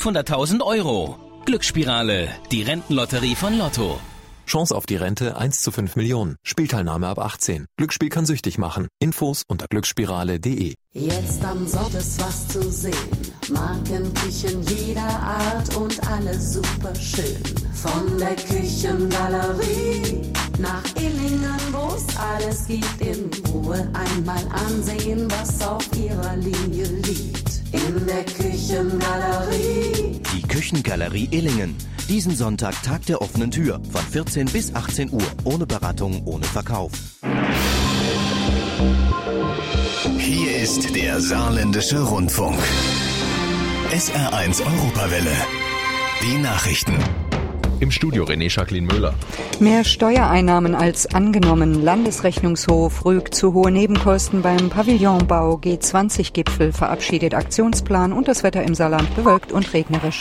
500.000 €. Glücksspirale, die Rentenlotterie von Lotto. Chance auf die Rente 1 zu 5 Millionen. Spielteilnahme ab 18. Glücksspiel kann süchtig machen. Infos unter glücksspirale.de. Jetzt am Sort ist was zu sehen. Markenküchen jeder Art und alle super schön. Von der Küchengalerie nach Illingen, wo's alles gibt. In Ruhe einmal ansehen, was auf ihrer Linie liegt. In der Küchengalerie. Die Küchengalerie Illingen. Diesen Sonntag Tag der offenen Tür. Von 14 bis 18 Uhr. Ohne Beratung, ohne Verkauf. Hier ist der Saarländische Rundfunk. SR1 Europawelle. Die Nachrichten. Im Studio René Jacqueline Müller. Mehr Steuereinnahmen als angenommen. Landesrechnungshof rügt zu hohe Nebenkosten beim Pavillonbau. G20-Gipfel verabschiedet Aktionsplan und das Wetter im Saarland bewölkt und regnerisch.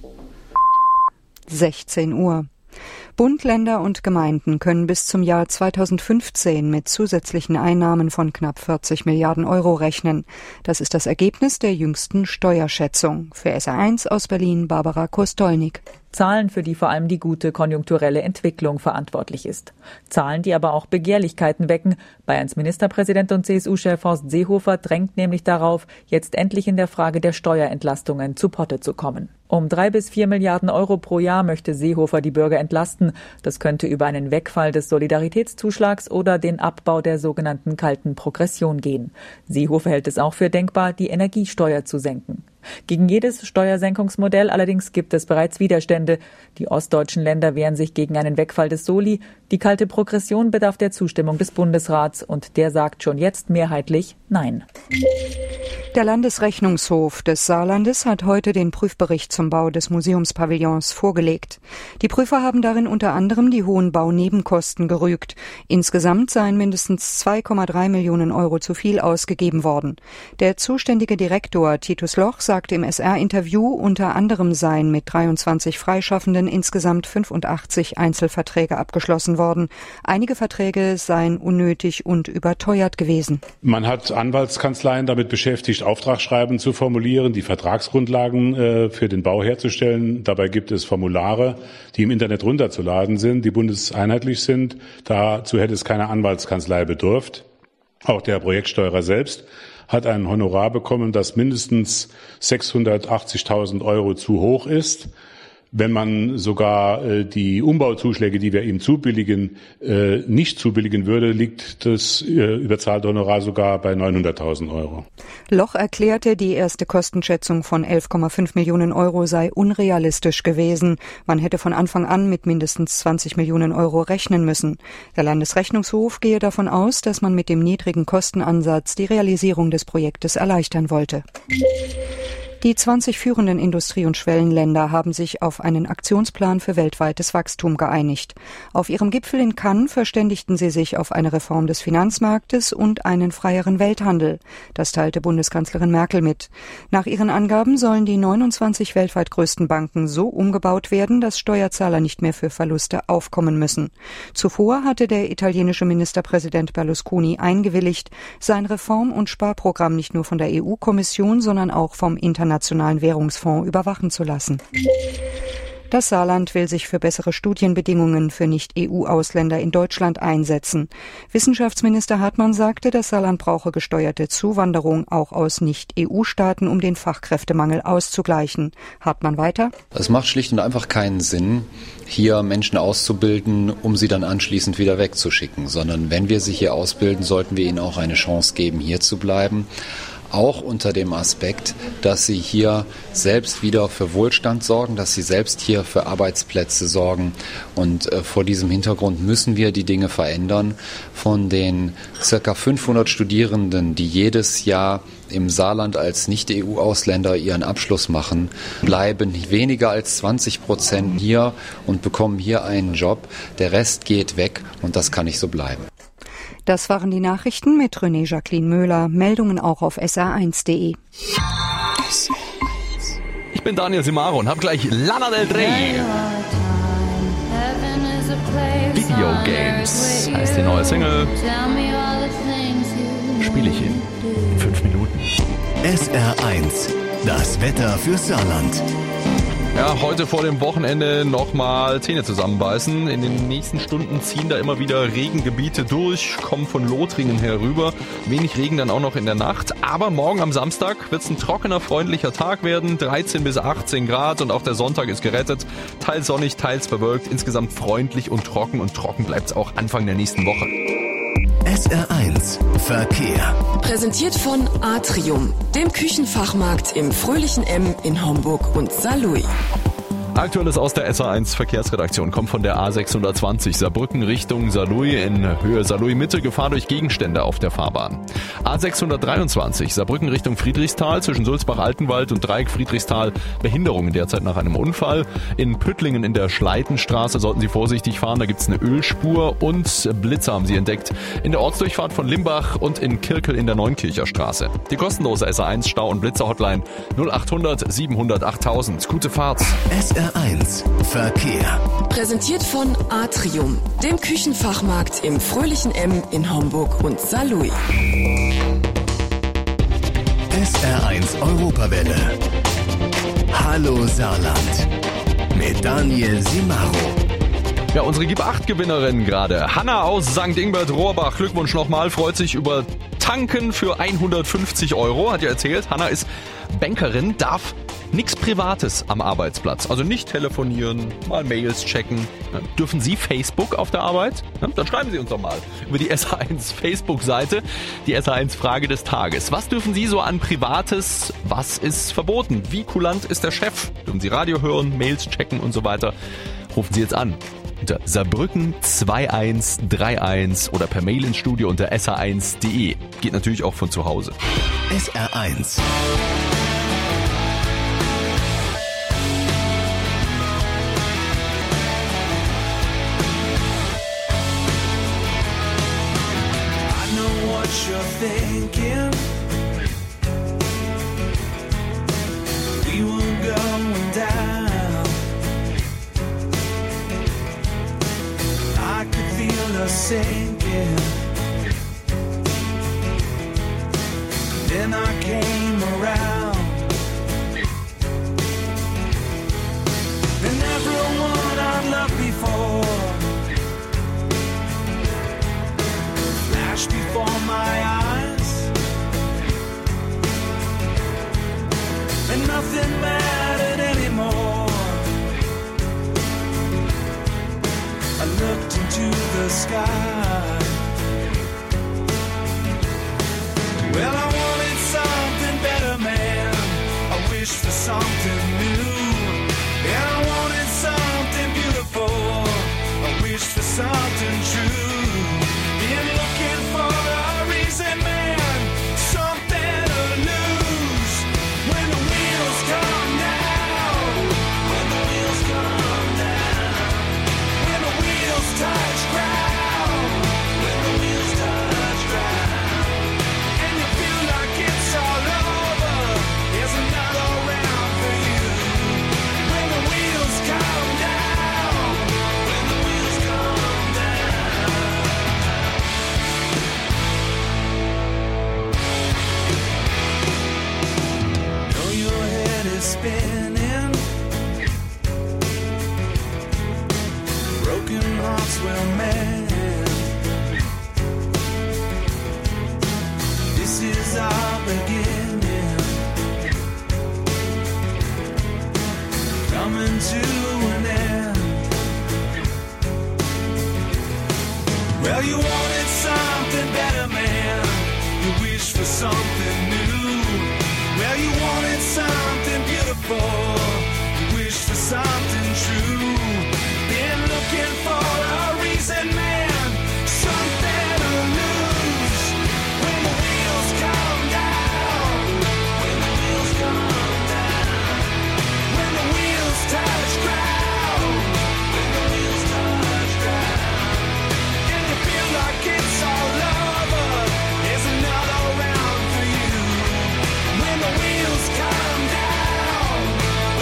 16 Uhr. Bund, Länder und Gemeinden können bis zum Jahr 2015 mit zusätzlichen Einnahmen von knapp 40 Milliarden € rechnen. Das ist das Ergebnis der jüngsten Steuerschätzung. Für SR1 aus Berlin Barbara Kostolnik. Zahlen, für die vor allem die gute konjunkturelle Entwicklung verantwortlich ist. Zahlen, die aber auch Begehrlichkeiten wecken. Bayerns Ministerpräsident und CSU-Chef Horst Seehofer drängt nämlich darauf, jetzt endlich in der Frage der Steuerentlastungen zu Potte zu kommen. Um 3 bis 4 Milliarden € pro Jahr möchte Seehofer die Bürger entlasten. Das könnte über einen Wegfall des Solidaritätszuschlags oder den Abbau der sogenannten kalten Progression gehen. Seehofer hält es auch für denkbar, die Energiesteuer zu senken. Gegen jedes Steuersenkungsmodell allerdings gibt es bereits Widerstände. Die ostdeutschen Länder wehren sich gegen einen Wegfall des Soli. Die kalte Progression bedarf der Zustimmung des Bundesrats und der sagt schon jetzt mehrheitlich Nein. Der Landesrechnungshof des Saarlandes hat heute den Prüfbericht zum Bau des Museumspavillons vorgelegt. Die Prüfer haben darin unter anderem die hohen Baunebenkosten gerügt. Insgesamt seien mindestens 2,3 Millionen € zu viel ausgegeben worden. Der zuständige Direktor Titus Loch sagte im SR-Interview, unter anderem seien mit 23 Freischaffenden insgesamt 85 Einzelverträge abgeschlossen worden. Einige Verträge seien unnötig und überteuert gewesen. Man hat Anwaltskanzleien damit beschäftigt, Auftragsschreiben zu formulieren, die Vertragsgrundlagen für den Bau herzustellen. Dabei gibt es Formulare, die im Internet runterzuladen sind, die bundeseinheitlich sind. Dazu hätte es keine Anwaltskanzlei bedurft. Auch der Projektsteuerer selbst hat ein Honorar bekommen, das mindestens 680.000 € zu hoch ist. Wenn man sogar die Umbauzuschläge, die wir ihm zubilligen, nicht zubilligen würde, liegt das überzahlte Honorar sogar bei 900.000 €. Loch erklärte, die erste Kostenschätzung von 11,5 Millionen € sei unrealistisch gewesen. Man hätte von Anfang an mit mindestens 20 Millionen € rechnen müssen. Der Landesrechnungshof gehe davon aus, dass man mit dem niedrigen Kostenansatz die Realisierung des Projektes erleichtern wollte. Die 20 führenden Industrie- und Schwellenländer haben sich auf einen Aktionsplan für weltweites Wachstum geeinigt. Auf ihrem Gipfel in Cannes verständigten sie sich auf eine Reform des Finanzmarktes und einen freieren Welthandel. Das teilte Bundeskanzlerin Merkel mit. Nach ihren Angaben sollen die 29 weltweit größten Banken so umgebaut werden, dass Steuerzahler nicht mehr für Verluste aufkommen müssen. Zuvor hatte der italienische Ministerpräsident Berlusconi eingewilligt, sein Reform- und Sparprogramm nicht nur von der EU-Kommission, sondern auch vom Internationalen Währungsfonds überwachen zu lassen. Das Saarland will sich für bessere Studienbedingungen für Nicht-EU-Ausländer in Deutschland einsetzen. Wissenschaftsminister Hartmann sagte, das Saarland brauche gesteuerte Zuwanderung auch aus Nicht-EU-Staaten, um den Fachkräftemangel auszugleichen. Hartmann weiter: Es macht schlicht und einfach keinen Sinn, hier Menschen auszubilden, um sie dann anschließend wieder wegzuschicken, sondern wenn wir sie hier ausbilden, sollten wir ihnen auch eine Chance geben, hier zu bleiben. Auch unter dem Aspekt, dass sie hier selbst wieder für Wohlstand sorgen, dass sie selbst hier für Arbeitsplätze sorgen. Und vor diesem Hintergrund müssen wir die Dinge verändern. Von den ca. 500 Studierenden, die jedes Jahr im Saarland als Nicht-EU-Ausländer ihren Abschluss machen, bleiben weniger als 20% hier und bekommen hier einen Job. Der Rest geht weg und das kann nicht so bleiben. Das waren die Nachrichten mit René Jacqueline Müller. Meldungen auch auf sr1.de. Ich bin Daniel Simaro und hab gleich Lana Del Rey. Video Games heißt die neue Single. Spiele ich in 5 Minuten. SR1, das Wetter für Saarland. Ja, heute vor dem Wochenende nochmal Zähne zusammenbeißen. In den nächsten Stunden ziehen da immer wieder Regengebiete durch, kommen von Lothringen herüber. Wenig Regen dann auch noch in der Nacht. Aber morgen am Samstag wird es ein trockener, freundlicher Tag werden. 13 bis 18 Grad und auch der Sonntag ist gerettet. Teils sonnig, teils bewölkt. Insgesamt freundlich und trocken bleibt es auch Anfang der nächsten Woche. SR1 Verkehr. Präsentiert von Atrium, dem Küchenfachmarkt im fröhlichen M in Homburg und Saarlouis. Aktuelles aus der SR1 Verkehrsredaktion kommt von der A620 Saarbrücken Richtung Saarlouis in Höhe Saarlouis Mitte, Gefahr durch Gegenstände auf der Fahrbahn. A623 Saarbrücken Richtung Friedrichsthal zwischen Sulzbach-Altenwald und Dreieck Friedrichsthal, Behinderungen derzeit nach einem Unfall. In Püttlingen in der Schleitenstraße sollten Sie vorsichtig fahren, da gibt es eine Ölspur und Blitzer haben Sie entdeckt. In der Ortsdurchfahrt von Limbach und in Kirkel in der Neunkircher Straße. Die kostenlose SR1 Stau- und Blitzer-Hotline 0800 700 8000. Gute Fahrt. SR1 Verkehr. Präsentiert von Atrium, dem Küchenfachmarkt im fröhlichen M in Homburg und Saarlouis. SR1 Europawelle. Hallo Saarland. Mit Daniel Simaro. Ja, unsere Gib-8-Gewinnerin gerade. Hanna aus St. Ingbert-Rohrbach. Glückwunsch nochmal. Freut sich über Tanken für 150 €. Hat ja erzählt, Hanna ist Bankerin, darf nichts Privates am Arbeitsplatz. Also nicht telefonieren, mal Mails checken. Dürfen Sie Facebook auf der Arbeit? Dann schreiben Sie uns doch mal über die SR1 Facebook-Seite. Die SR1 Frage des Tages. Was dürfen Sie so an Privates? Was ist verboten? Wie kulant ist der Chef? Dürfen Sie Radio hören, Mails checken und so weiter? Rufen Sie jetzt an. Unter Saarbrücken 2131 oder per Mail ins Studio unter sr1.de. Geht natürlich auch von zu Hause. SR1. You're thinking we were going down. I could feel us sinking. Then I came around, and everyone I've loved before flashed before my eyes, and nothing mattered anymore. I looked into the sky. Well, I wanted something better, man. I wished for something new, and I wanted something beautiful. I wished for something true. Been looking for a reason, man, something to lose. When the wheels come down, when the wheels come down, when the wheels touch ground, when the wheels touch ground, and you feel like it's all over, there's another round for you. When the wheels come down, when the wheels come down. Know your head is spinning, broken hearts will mend. This is our beginning, coming to an end. Well, you wanted something better, man. You wished for something new. Well, you wanted something beautiful. You wished for something true. Been looking for a reason, man, something to lose. When the wheels come down, when the wheels come down, when the wheels touch ground, when the wheels touch ground, and you feel like it's all over, there's another round for you. When the wheels come down,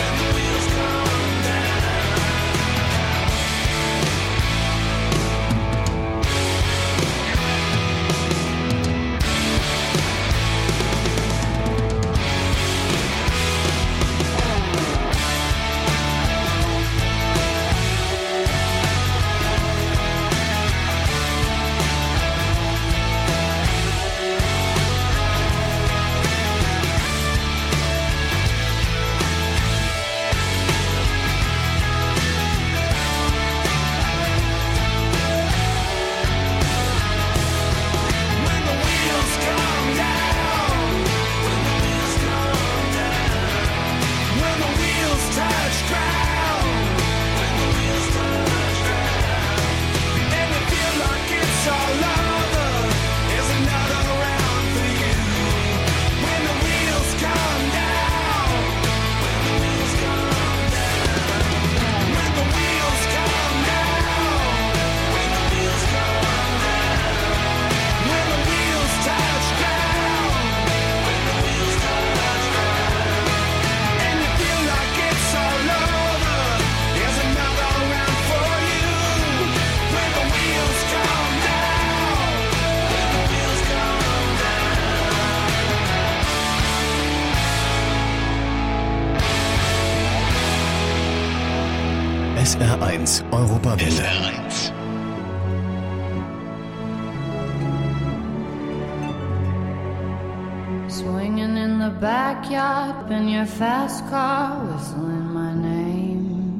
SR1 Europawelle. SR1. Swinging in the backyard in your fast car, whistling my name.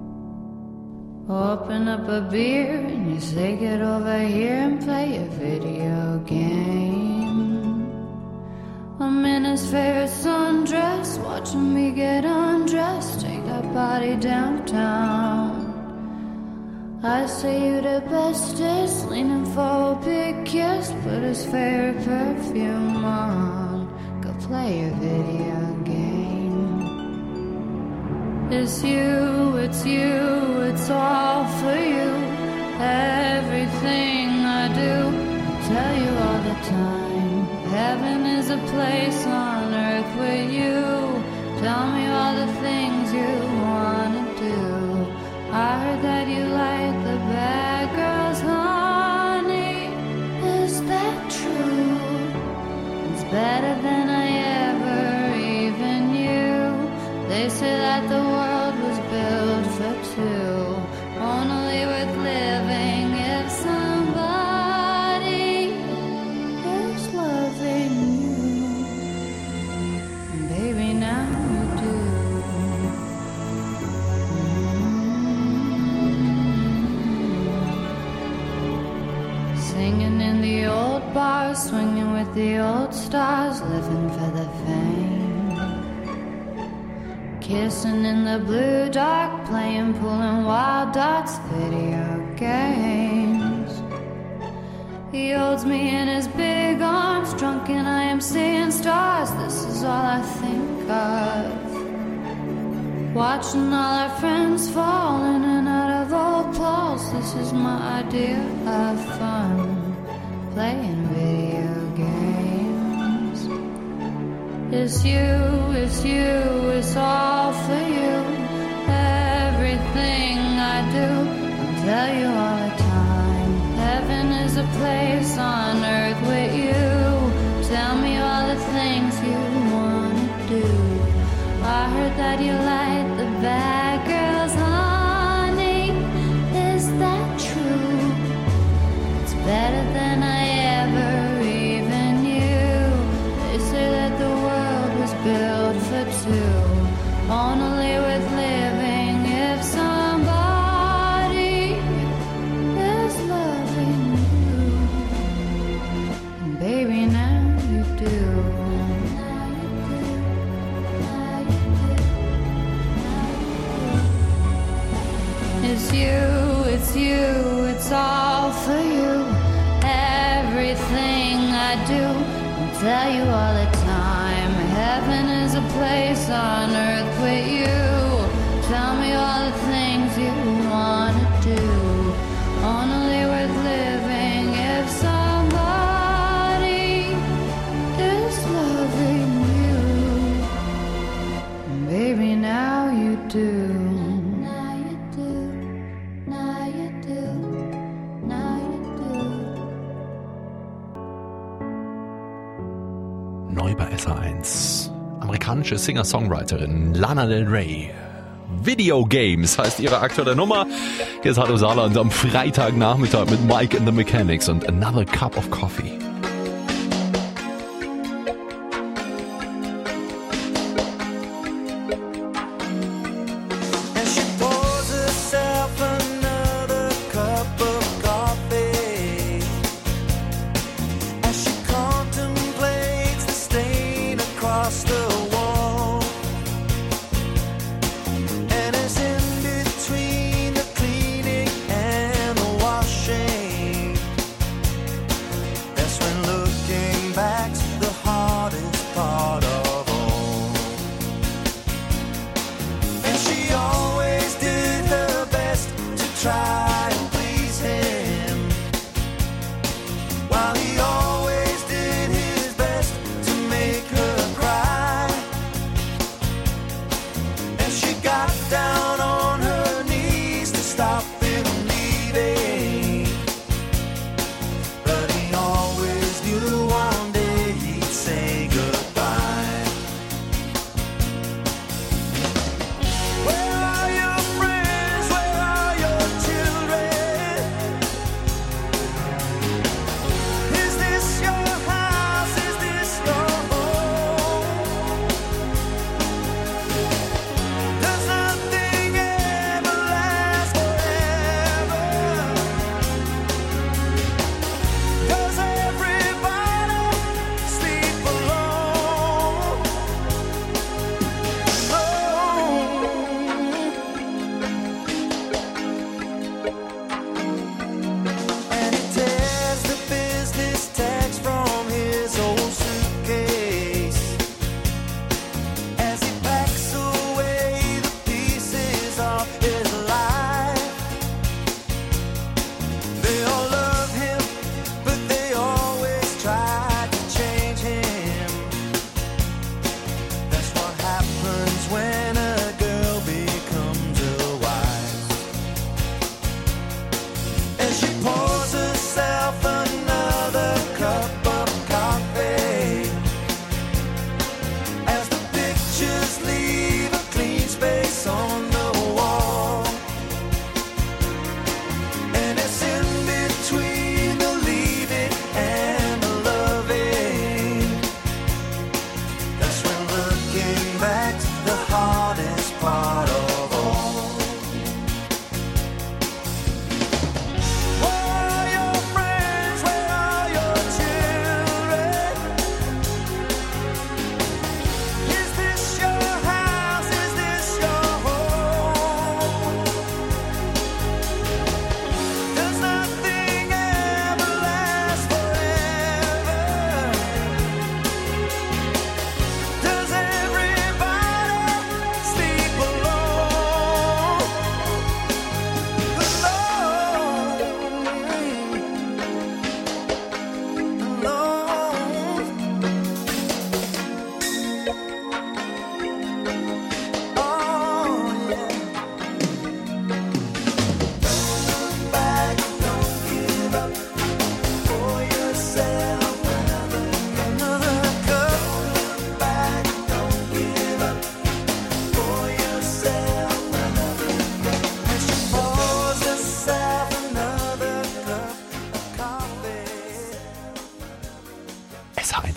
Open up a beer and you say get over here and play a video game. I'm in his favorite sundress, watching me get undressed, take that body downtown. I say you the bestest, leaning for a big kiss, put his favorite perfume on, go play a video game. It's you, it's you, it's all for you. Everything I do, I tell you all the time. Heaven is a place on earth with you. Tell me all the things you wanna do. I heard that you like the bad girls, honey. Is that true? It's better than I ever even knew. They say that the world was built for two, only worth living if somebody is loving you. And baby, now you do. Singing in the old bars, swinging with the old stars, living for the fame. Kissing in the blue dark, playing pool and wild dots, video games. He holds me in his big arms, drunk and I am seeing stars. This is all I think of. Watching all our friends fall in and out of old clothes. This is my idea of fun, playing video games. It's you, it's you, it's all for you. Everything I do, I'll tell you all the time. Heaven is a place on earth with you. Tell me all the things you wanna do. I heard that you like the bad girls, honey. Is that true? It's better than I ever even knew. They say that the world was built for two, only worth living if somebody is loving you. And baby, now you do. It's you, it's you, it's all for you. Everything I do, I'll tell you all the time. Heaven is a place on earth with you. Tell me all the things you wanna do. Only worth living if somebody is loving you. And baby, now you do. Neu bei SR1. Amerikanische Singer-Songwriterin Lana Del Rey. Video Games heißt ihre aktuelle Nummer. Hier ist Hallo Saarland am Freitagnachmittag mit Mike and the Mechanics und Another Cup of Coffee. That's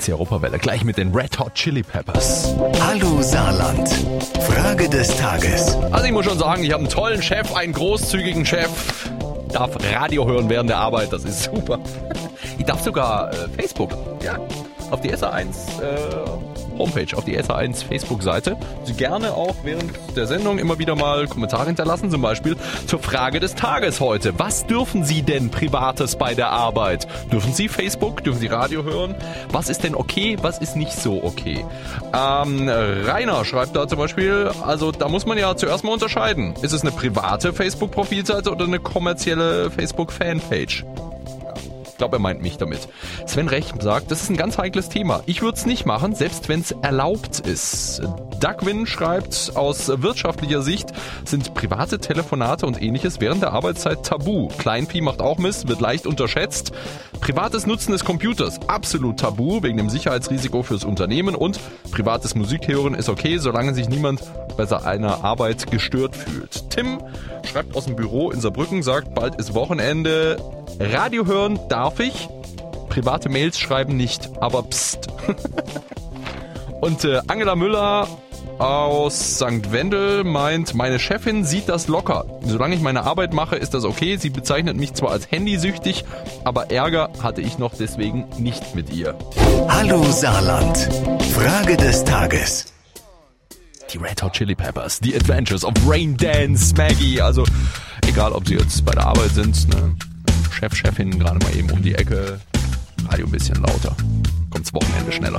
die Europawelle. Gleich mit den Red Hot Chili Peppers. Hallo Saarland. Frage des Tages. Also ich muss schon sagen, ich habe einen tollen Chef, einen großzügigen Chef. Ich darf Radio hören während der Arbeit, das ist super. Ich darf sogar Facebook, ja, auf die SA1 Homepage, auf die SA1 Facebook-Seite. Sie gerne auch während der Sendung immer wieder mal Kommentare hinterlassen, zum Beispiel zur Frage des Tages heute. Was dürfen Sie denn Privates bei der Arbeit? Dürfen Sie Facebook? Dürfen Sie Radio hören? Was ist denn okay? Was ist nicht so okay? Rainer schreibt da zum Beispiel, also da muss man ja zuerst mal unterscheiden. Ist es eine private Facebook-Profilseite oder eine kommerzielle Facebook-Fanpage? Ich glaube, er meint mich damit. Sven Rech sagt, das ist ein ganz heikles Thema. Ich würde es nicht machen, selbst wenn es erlaubt ist. Dagwin schreibt, aus wirtschaftlicher Sicht sind private Telefonate und ähnliches während der Arbeitszeit tabu. Kleinvieh macht auch Mist, wird leicht unterschätzt. Privates Nutzen des Computers, absolut tabu, wegen dem Sicherheitsrisiko fürs Unternehmen. Und privates Musikhören ist okay, solange sich niemand bei seiner Arbeit gestört fühlt. Tim schreibt aus dem Büro in Saarbrücken, sagt, bald ist Wochenende. Radio hören darf ich, private Mails schreiben nicht, aber pst. Und Angela Müller aus St. Wendel meint, meine Chefin sieht das locker. Solange ich meine Arbeit mache, ist das okay. Sie bezeichnet mich zwar als handysüchtig, aber Ärger hatte ich noch deswegen nicht mit ihr. Hallo Saarland. Frage des Tages. Die Red Hot Chili Peppers, The Adventures of Rain Dance Maggie. Also egal, ob sie jetzt bei der Arbeit sind, ne? Chefin gerade mal eben um die Ecke, Radio ein bisschen lauter, kommt's Wochenende schneller.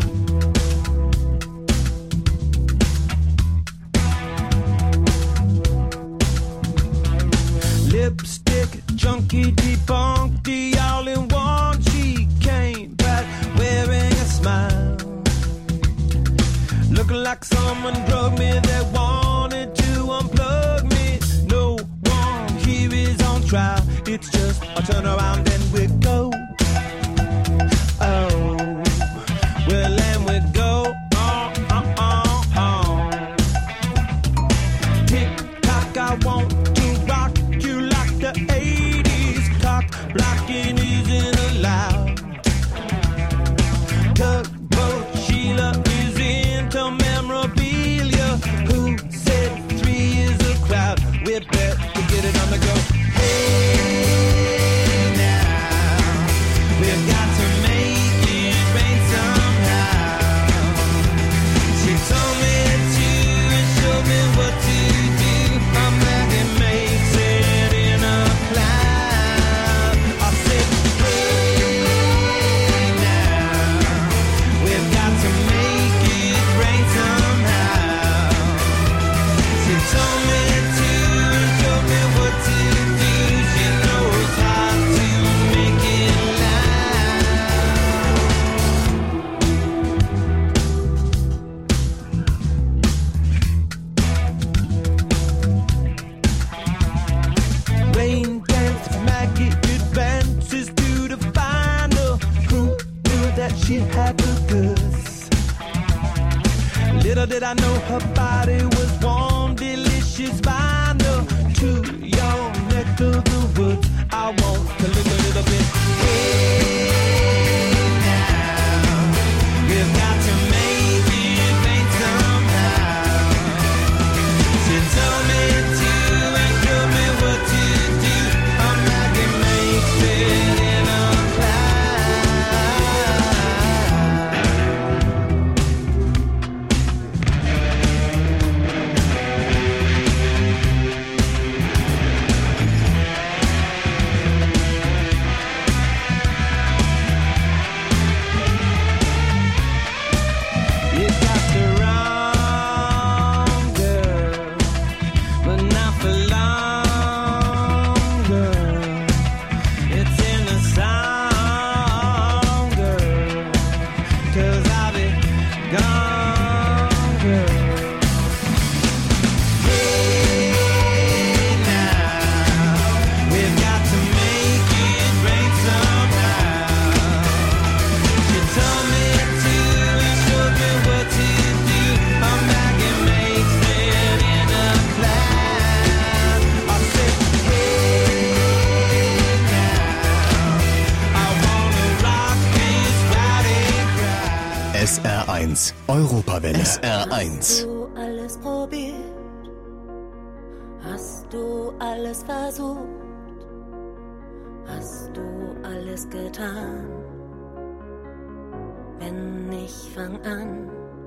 Lipstick, junkie, debunked, the all-in-one. She came back wearing a smile, looking like someone drugged me that wanted to unplug me. No one here is on trial. It's just a turn around and we go. Oh, well, and we go. Tick tock, I want to rock you like the 80s. Cock blocking isn't allowed. Tugboat Sheila is into memorabilia. Who said 3 is a crowd? We better get it on the go. Little did I know her body was warm, delicious vinyl to your neck of the woods. I want to look a little bit. Hey now, we've got to make it rain somehow. She told me to and showed me what to do. I'm like it makes it in a cloud. SR1 Europawelle. SR1. Hast du alles probiert? Hast du alles versucht? Hast du alles getan? Wenn nicht, fang an.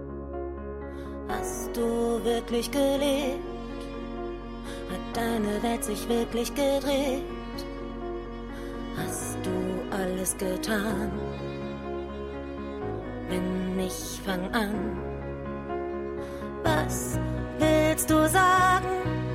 Hast du wirklich gelebt? Hat deine Welt sich wirklich gedreht? Hast du alles getan? Wenn nicht, fang an. Was willst du sagen?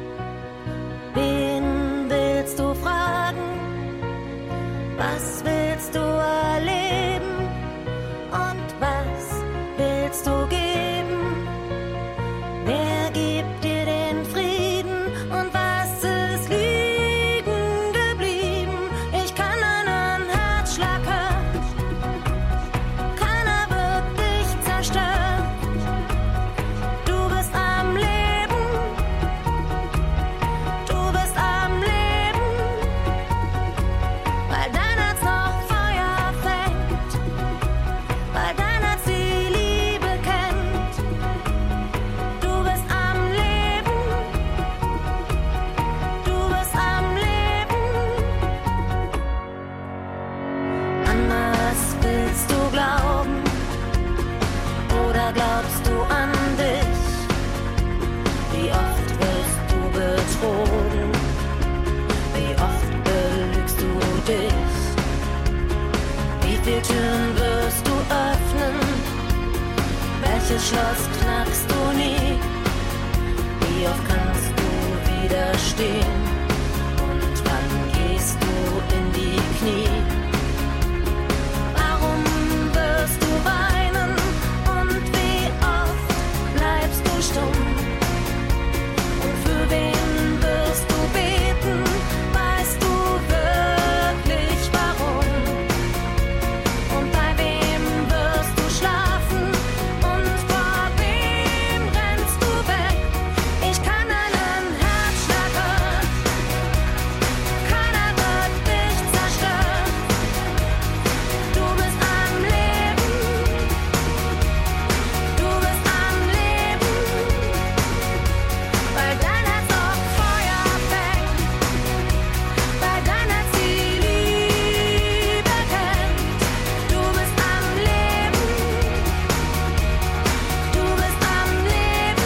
Wen willst du fragen? Was willst du erleben? Und was willst du geben? Wer gibt dir den Frieden? Und was ist liegen geblieben? Ich kann einen Herzschlag hören. Keiner wird dich zerstören. Du bist am Leben. Du bist am Leben. Weil dein Herz noch Feuer fängt. Weil dein Herz die Liebe kennt. Du bist am Leben. Du bist am Leben. An was willst du glauben? Oder glaubst du an dich? Wie oft wirst du betrogen? Wie oft belügst du dich? Wie viele Türen wirst du öffnen? Welches Schloss knackst du nie? Wie oft kannst du widerstehen? Und wann gehst du in die Knie? Warum wirst du weinen? Und wie oft bleibst du stumm? Und für wen wirst du beten? Weißt du wirklich warum? Und bei wem wirst du schlafen? Und vor wem rennst du weg? Ich kann einen Herzschlag hören. Keiner wird dich zerstören. Du bist am Leben. Du bist am Leben. Weil dein Herz noch Feuer fängt. Weil dein Herz die Liebe kennt. Du bist am Leben. Du bist am Leben.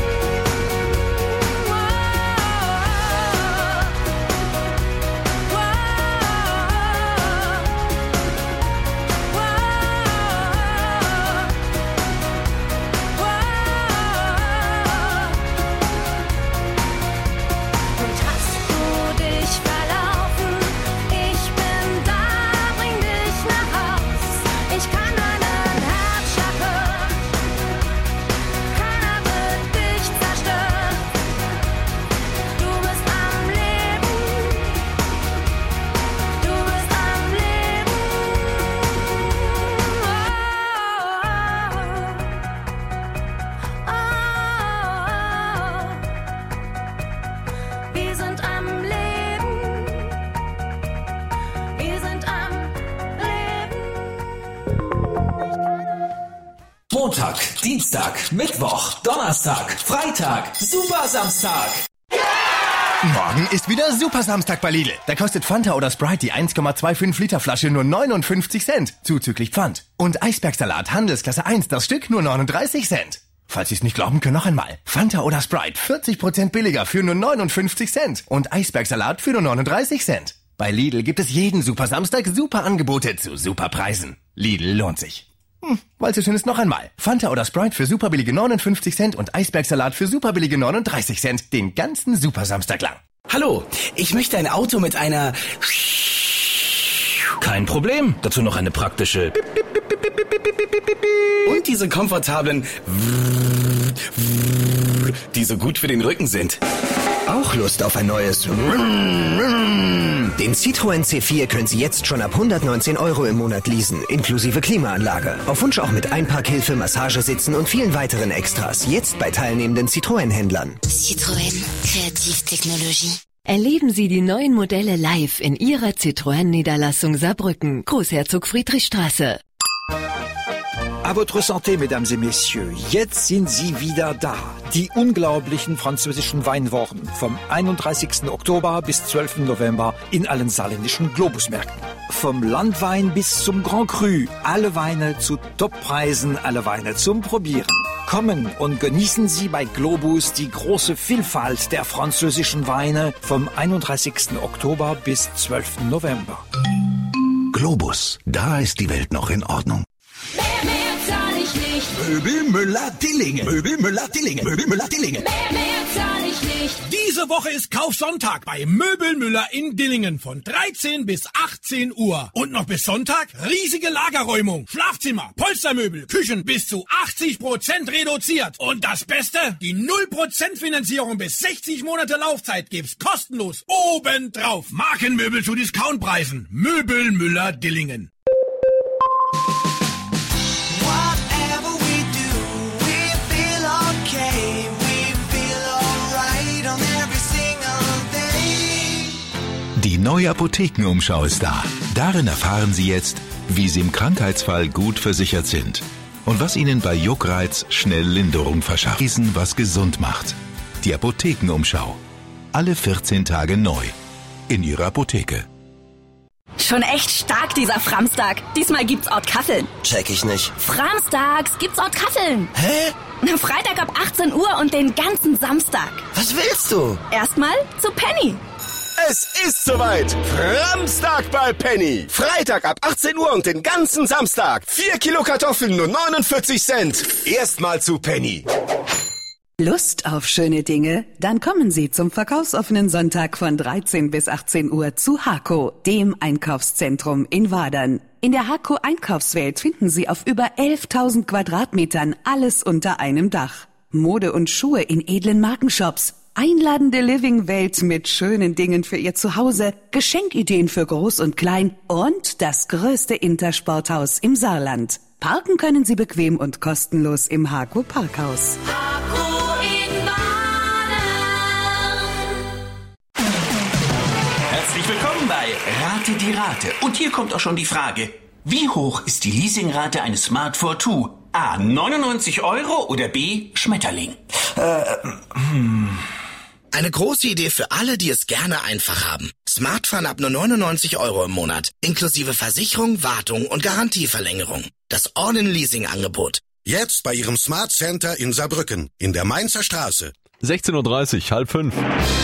Und hast du dich verlaufen? Ich bin da, bring dich nach Haus. Ich kann einen Herzschlag hören. Keiner wird dich zerstören. Du bist am Leben. Du bist am Leben. Wir sind am Leben. Wir sind am Montag, Dienstag, Mittwoch, Donnerstag, Freitag, Super Samstag. Morgen ist wieder Super Samstag bei Lidl. Da kostet Fanta oder Sprite die 1,25 Liter Flasche nur 59 Cent, zuzüglich Pfand. Und Eisbergsalat Handelsklasse 1, das Stück nur 39 Cent. Falls Sie es nicht glauben, können noch einmal. Fanta oder Sprite 40% billiger für nur 59 Cent. Und Eisbergsalat für nur 39 Cent. Bei Lidl gibt es jeden Super Samstag super Angebote zu super Preisen. Lidl lohnt sich. Weil es so schön ist, noch einmal. Fanta oder Sprite für super billige 59 Cent und Eisbergsalat für super billige 39 Cent. Den ganzen Super Samstag lang. Hallo, ich möchte ein Auto mit einer... Kein Problem. Dazu noch eine praktische... Und diese komfortablen... die so gut für den Rücken sind. Auch Lust auf ein neues... Den Citroën C4 können Sie jetzt schon ab 119 € im Monat leasen, inklusive Klimaanlage. Auf Wunsch auch mit Einparkhilfe, Massagesitzen und vielen weiteren Extras. Jetzt bei teilnehmenden Citroën-Händlern. Citroën, Kreativtechnologie. Erleben Sie die neuen Modelle live in Ihrer Citroën-Niederlassung Saarbrücken, Großherzog Friedrichstraße. À votre santé, mesdames et messieurs. Jetzt sind sie wieder da. Die unglaublichen französischen Weinwochen vom 31. Oktober bis 12. November in allen saarländischen Globusmärkten. Vom Landwein bis zum Grand Cru. Alle Weine zu Toppreisen, alle Weine zum Probieren. Kommen und genießen Sie bei Globus die große Vielfalt der französischen Weine vom 31. Oktober bis 12. November. Globus, da ist die Welt noch in Ordnung. Mehr zahl ich nicht. Möbel Müller-Dillingen. Möbel Müller-Dillingen. Möbel Müller-Dillingen. Mehr zahl ich nicht. Diese Woche ist Kaufsonntag bei Möbel Müller in Dillingen von 13 bis 18 Uhr. Und noch bis Sonntag riesige Lagerräumung. Schlafzimmer, Polstermöbel, Küchen bis zu 80% reduziert. Und das Beste? Die 0% Finanzierung bis 60 Monate Laufzeit gibt's kostenlos obendrauf. Markenmöbel zu Discountpreisen. Möbel Müller Dillingen. Die neue Apothekenumschau ist da. Darin erfahren Sie jetzt, wie Sie im Krankheitsfall gut versichert sind und was Ihnen bei Juckreiz schnell Linderung verschafft. Wissen, was gesund macht. Die Apothekenumschau. Alle 14 Tage neu. In Ihrer Apotheke. Schon echt stark, dieser Framstag. Diesmal gibt's Ortkaffeln. Check ich nicht. Framstags gibt's Ortkaffeln. Hä? Freitag ab 18 Uhr und den ganzen Samstag. Was willst du? Erstmal zu Penny. Es ist soweit. Framstag bei Penny. Freitag ab 18 Uhr und den ganzen Samstag. 4 Kilo Kartoffeln nur 49 Cent. Erstmal zu Penny. Lust auf schöne Dinge? Dann kommen Sie zum verkaufsoffenen Sonntag von 13 bis 18 Uhr zu Hako, dem Einkaufszentrum in Wadern. In der Hako Einkaufswelt finden Sie auf über 11.000 Quadratmetern alles unter einem Dach. Mode und Schuhe in edlen Markenshops. Einladende Living-Welt mit schönen Dingen für Ihr Zuhause, Geschenkideen für Groß und Klein und das größte Intersporthaus im Saarland. Parken können Sie bequem und kostenlos im Hako Parkhaus. Hako in Wadern. Herzlich willkommen bei Rate die Rate. Und hier kommt auch schon die Frage, wie hoch ist die Leasingrate eines Smart Fortwo? A, 99 € oder B, Schmetterling? Eine große Idee für alle, die es gerne einfach haben. Smartphone ab nur 99 € im Monat, inklusive Versicherung, Wartung und Garantieverlängerung. Das All-in-Leasing-Angebot. Jetzt bei Ihrem Smart Center in Saarbrücken, in der Mainzer Straße. 16:30 Uhr, 4:30.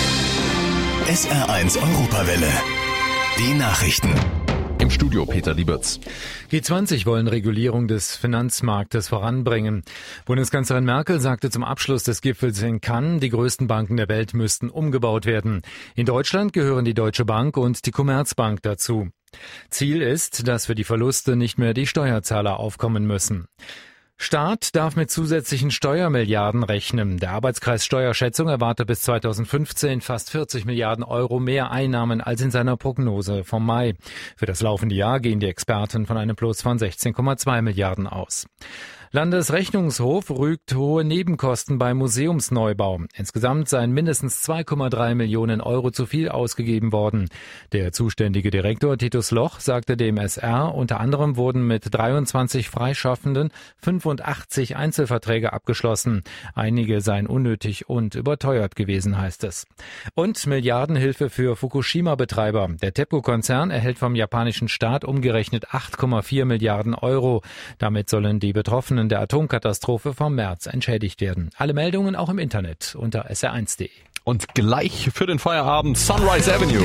SR1 Europawelle. Die Nachrichten. Im Studio Peter Lieberts. G20 wollen Regulierung des Finanzmarktes voranbringen. Bundeskanzlerin Merkel sagte zum Abschluss des Gipfels in Cannes, die größten Banken der Welt müssten umgebaut werden. In Deutschland gehören die Deutsche Bank und die Commerzbank dazu. Ziel ist, dass für die Verluste nicht mehr die Steuerzahler aufkommen müssen. Staat darf mit zusätzlichen Steuermilliarden rechnen. Der Arbeitskreis Steuerschätzung erwartet bis 2015 fast 40 Milliarden € mehr Einnahmen als in seiner Prognose vom Mai. Für das laufende Jahr gehen die Experten von einem Plus von 16,2 Milliarden aus. Landesrechnungshof rügt hohe Nebenkosten beim Museumsneubau. Insgesamt seien mindestens 2,3 Millionen € zu viel ausgegeben worden. Der zuständige Direktor Titus Loch sagte dem SR, unter anderem wurden mit 23 Freischaffenden 85 Einzelverträge abgeschlossen. Einige seien unnötig und überteuert gewesen, heißt es. Und Milliardenhilfe für Fukushima-Betreiber. Der TEPCO-Konzern erhält vom japanischen Staat umgerechnet 8,4 Milliarden €. Damit sollen die Betroffenen der Atomkatastrophe vom März entschädigt werden. Alle Meldungen auch im Internet unter sr1.de. Und gleich für den Feierabend Sunrise Avenue.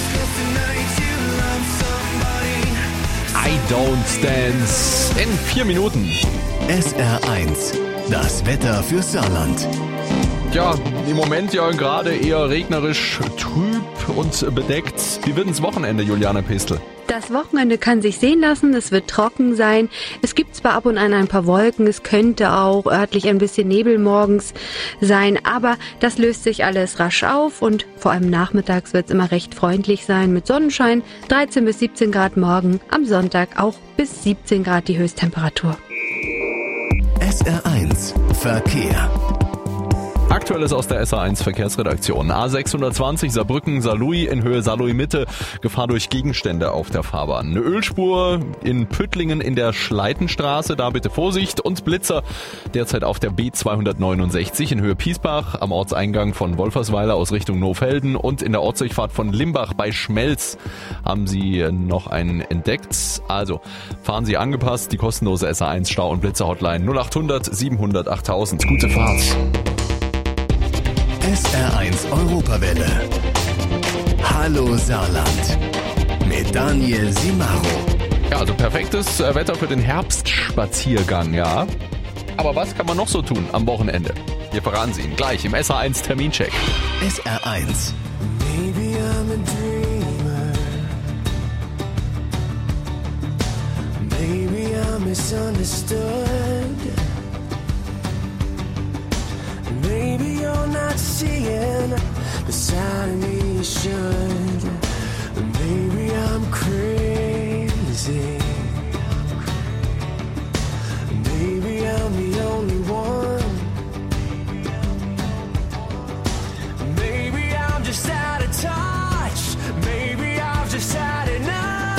I Don't Dance in 4 Minuten. SR1, das Wetter für Saarland. Ja, im Moment ja gerade eher regnerisch, trüb und bedeckt. Wie wird ins Wochenende, Juliane Pestel? Das Wochenende kann sich sehen lassen, es wird trocken sein. Es gibt zwar ab und an ein paar Wolken, es könnte auch örtlich ein bisschen Nebel morgens sein, aber das löst sich alles rasch auf und vor allem nachmittags wird es immer recht freundlich sein mit Sonnenschein, 13 bis 17 Grad morgen, am Sonntag auch bis 17 Grad die Höchsttemperatur. SR1 Verkehr. Aktuelles aus der SA1 Verkehrsredaktion. A620 Saarbrücken-Saarlouis in Höhe Saarlouis-Mitte. Gefahr durch Gegenstände auf der Fahrbahn. Eine Ölspur in Püttlingen in der Schleitenstraße. Da bitte Vorsicht. Und Blitzer derzeit auf der B269 in Höhe Piesbach am Ortseingang von Wolfersweiler aus Richtung Nofelden. Und in der Ortsdurchfahrt von Limbach bei Schmelz haben Sie noch einen entdeckt. Also fahren Sie angepasst. Die kostenlose SA1 Stau- und Blitzer-Hotline 0800 700 8000. Gute Fahrt. SR1 Europawelle. Hallo Saarland. Mit Daniel Simaro. Ja, also perfektes Wetter für den Herbstspaziergang, ja. Aber was kann man noch so tun am Wochenende? Wir verraten Sie Ihnen gleich im SR1 Termincheck. SR1. Maybe I'm a dreamer. Maybe I'm misunderstood. Maybe you're not seeing the side of me you should. Maybe I'm crazy. Maybe I'm the only one. Maybe I'm just out of touch. Maybe I've just had enough.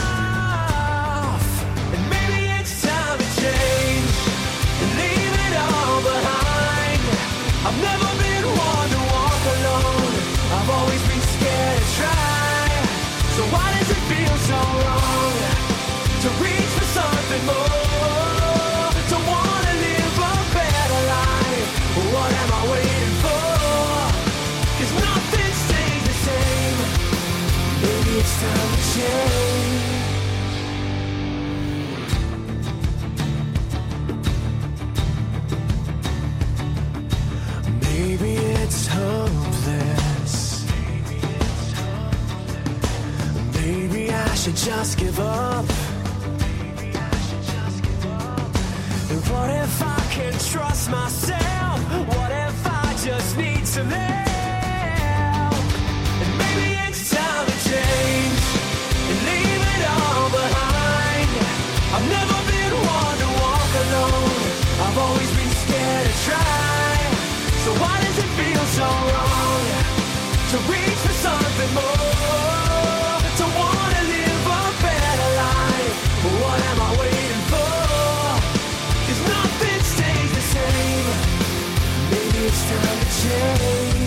And maybe it's time to change and leave it all behind. I've never been one to walk alone. I've always been scared to try. So why does it feel so wrong to reach for something more? To wanna live a better life. What am I waiting for? 'Cause nothing stays the same. Maybe it's time to change. Maybe it's hopeless. Maybe I should just give up. And what if I can trust myself? What if I just need to live? And maybe it's time to change and leave it all behind. I've never been one to walk alone. I've always been scared to try. So why does it feel so wrong to reach for something more? To wanna live a better life. What am I waiting for? 'Cause nothing stays the same. Maybe it's time to change.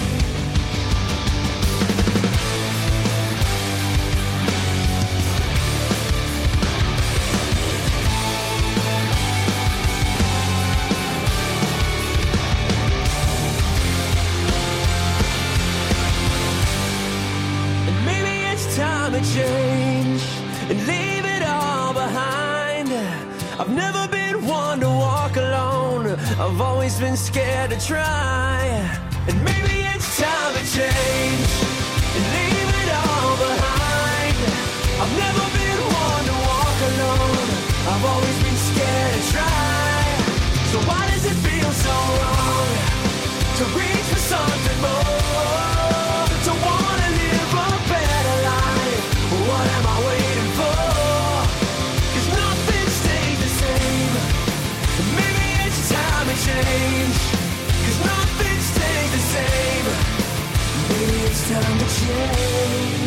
Time to change and leave it all behind. I've never been one to walk alone. I've always been scared to try. And maybe it's time to change and leave it all behind. I've never been one to walk alone. I've always been scared to try. So why does it feel so wrong to reach for something more? To wanna live a better life. What am I waiting for? 'Cause nothing stays the same. Maybe it's time to change. 'Cause nothing stays the same. Maybe it's time to change.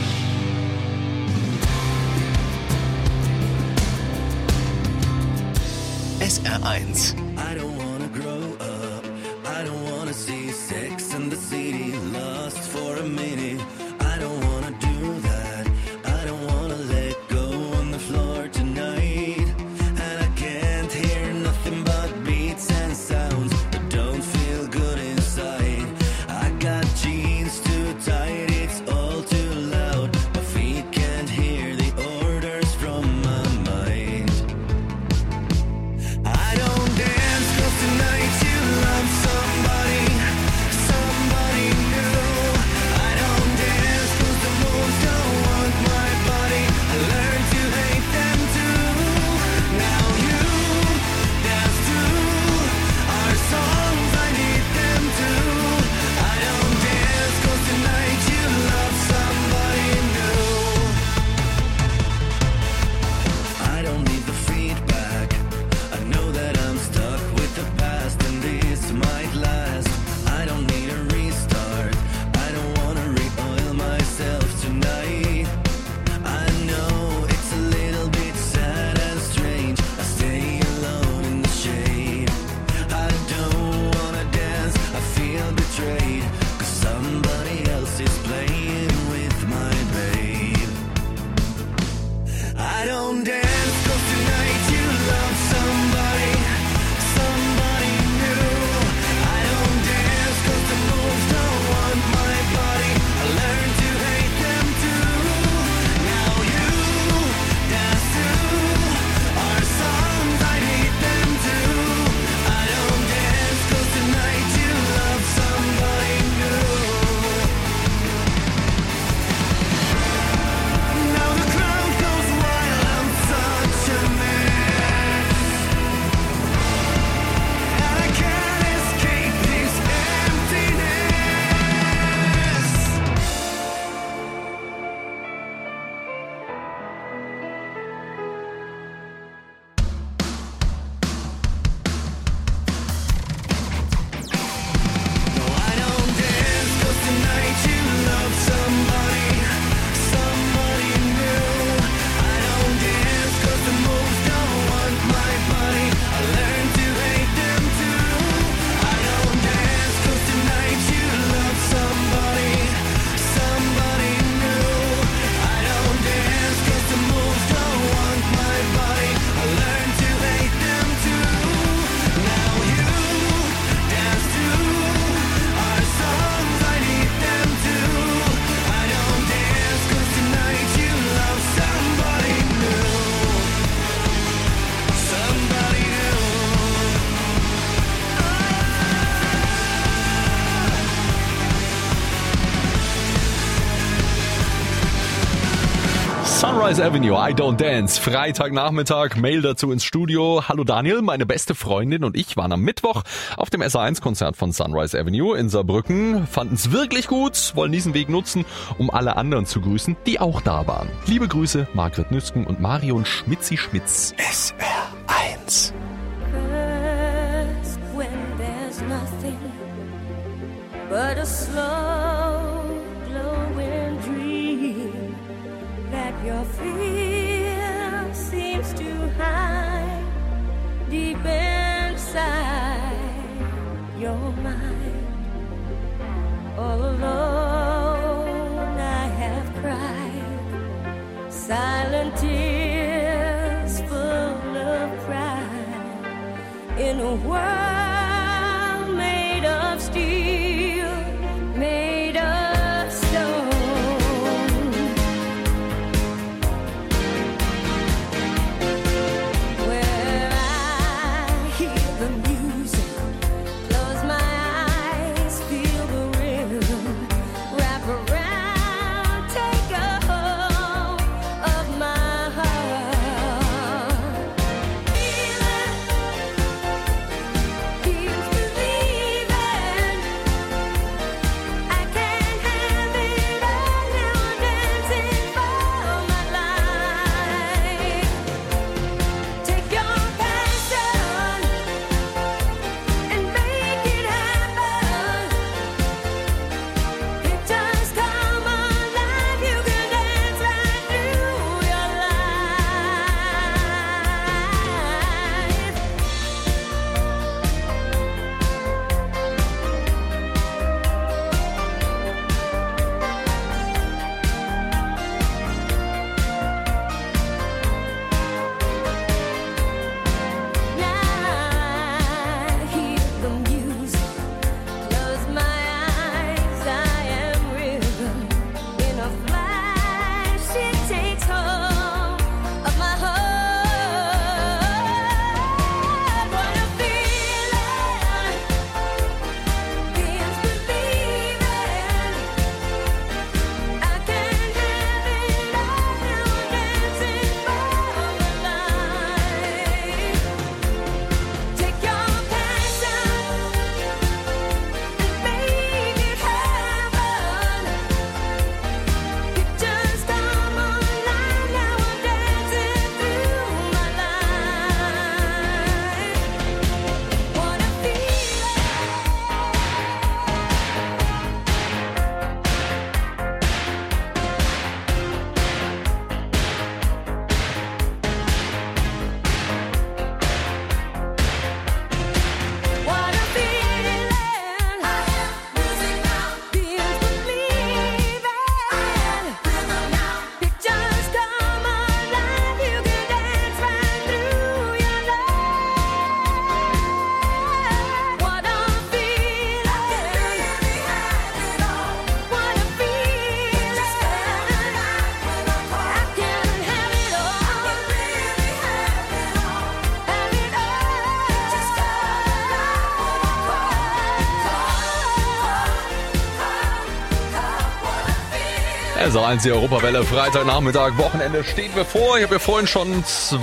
SR1. I don't wanna grow up. I don't wanna see Sex and the City lust for a minute. I don't wanna do that. I don't wanna let go on the floor tonight. And I can't hear nothing but beats and sounds that don't feel good inside. I got jeans too tight, it's all too loud. My feet can't hear the orders from my mind. I don't dance 'cause tonight you love somebody new. I don't Sunrise Avenue, I Don't Dance. Freitagnachmittag, Mail dazu ins Studio. Hallo Daniel, meine beste Freundin und ich waren am Mittwoch auf dem SA1-Konzert von Sunrise Avenue in Saarbrücken. Fanden es wirklich gut, wollen diesen Weg nutzen, um alle anderen zu grüßen, die auch da waren. Liebe Grüße, Margret Nüsken und Marion Schmitzi-Schmitz. SR1. But a slow glowing dream that your fear seems to hide deep inside your mind. All alone I have cried silent tears full of pride in a world made of steel. Made of stone. Where I hear the music, close my eyes, feel the rhythm, wrap around, take a hold of my heart. Feel it, feels believing. SR1, die Europawelle, Freitagnachmittag, Wochenende steht bevor. Ich habe ja vorhin schon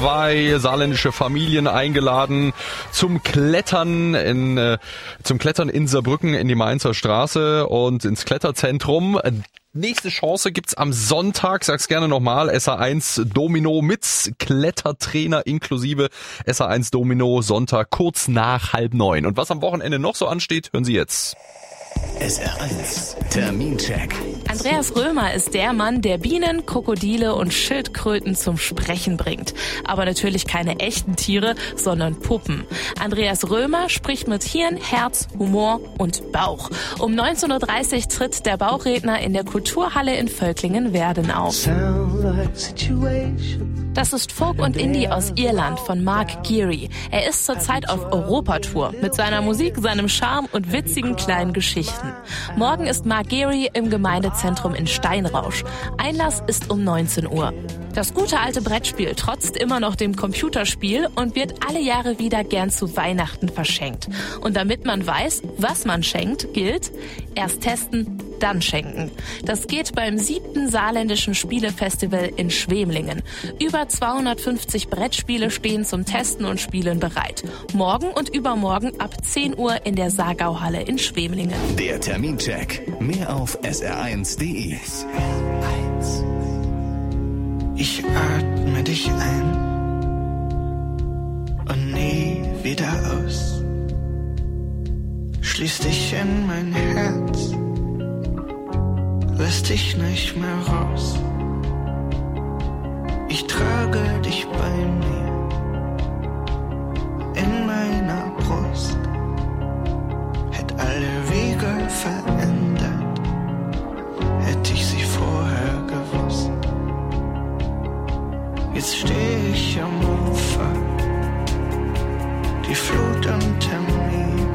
2 saarländische Familien eingeladen zum Klettern in Saarbrücken in die Mainzer Straße und ins Kletterzentrum. Nächste Chance gibt's am Sonntag, sag's gerne nochmal, SA1 Domino mit Klettertrainer inklusive SA1 Domino Sonntag kurz nach 8:30. Und was am Wochenende noch so ansteht, hören Sie jetzt. SR1 Termincheck. Andreas Römer ist der Mann, der Bienen, Krokodile und Schildkröten zum Sprechen bringt. Aber natürlich keine echten Tiere, sondern Puppen. Andreas Römer spricht mit Hirn, Herz, Humor und Bauch. Um 19:30 Uhr tritt der Bauchredner in der Kulturhalle in Völklingen-Werden auf. Das ist Folk und Indie aus Irland von Mark Geary. Er ist zurzeit auf Europatour mit seiner Musik, seinem Charme und witzigen kleinen Geschichten. Morgen ist Mark Geary im Gemeindezentrum in Steinrausch. Einlass ist um 19 Uhr. Das gute alte Brettspiel trotzt immer noch dem Computerspiel und wird alle Jahre wieder gern zu Weihnachten verschenkt. Und damit man weiß, was man schenkt, gilt: erst testen, dann schenken. Das geht beim 7. Saarländischen Spielefestival in Schwemlingen. Über 250 Brettspiele stehen zum Testen und Spielen bereit. Morgen und übermorgen ab 10 Uhr in der Saargauhalle in Schwemlingen. Der Termincheck. Mehr auf sr1.de. Ich atme dich ein und nie wieder aus. Schließ dich in mein Herz, lass dich nicht mehr raus. Ich trage dich bei mir in meiner Brust. Hätt alle Wege verändert, hätt ich sie vorher gewusst. Jetzt steh ich am Ufer, die Flut unter mir,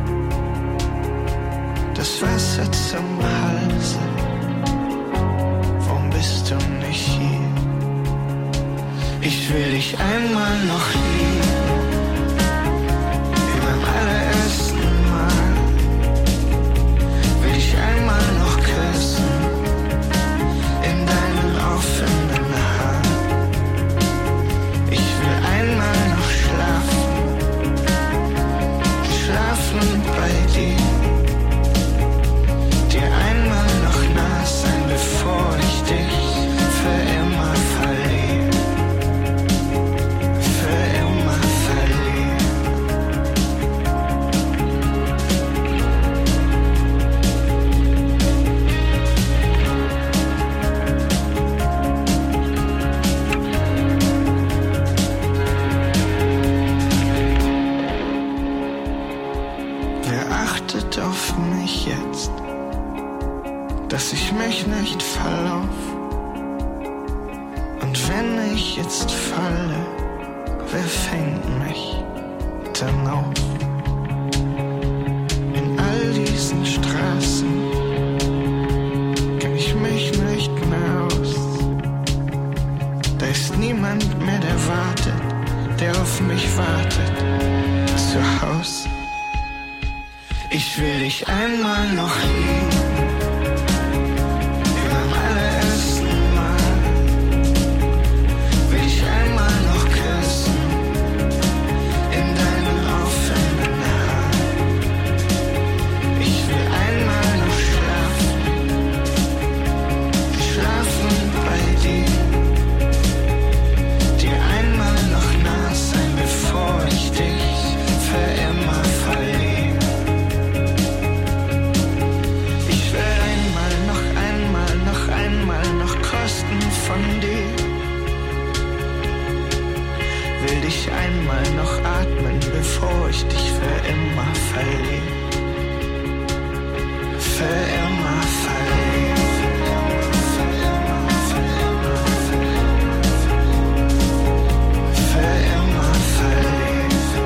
das Wasser zum Halse. Warum bist du nicht hier? Ich will dich einmal noch lieben, wie beim allerersten Mal. Will dich einmal noch küssen, in deinen offenen Haaren. Ich will einmal noch schlafen bei dir. Dir einmal noch nah sein, bevor ich dich für immer verliere. Für immer verliere. Wer achtet auf mich jetzt, dass ich mich nicht verlauf? Und wenn ich jetzt falle, wer fängt mich dann auf? In all diesen Straßen kenn ich mich nicht mehr aus. Da ist niemand mehr, der wartet, der auf mich wartet, zu Haus. Ich will dich einmal noch lieben, wie beim allerersten Mal. Will dich einmal noch küssen, in deinen offenen Haaren. Ich will einmal noch schlafen bei dir. Dir einmal noch nah sein, bevor ich dich für immer verliere. Von dir will dich einmal noch atmen, bevor ich dich für immer verliere. Für immer verliere. Für immer verliere.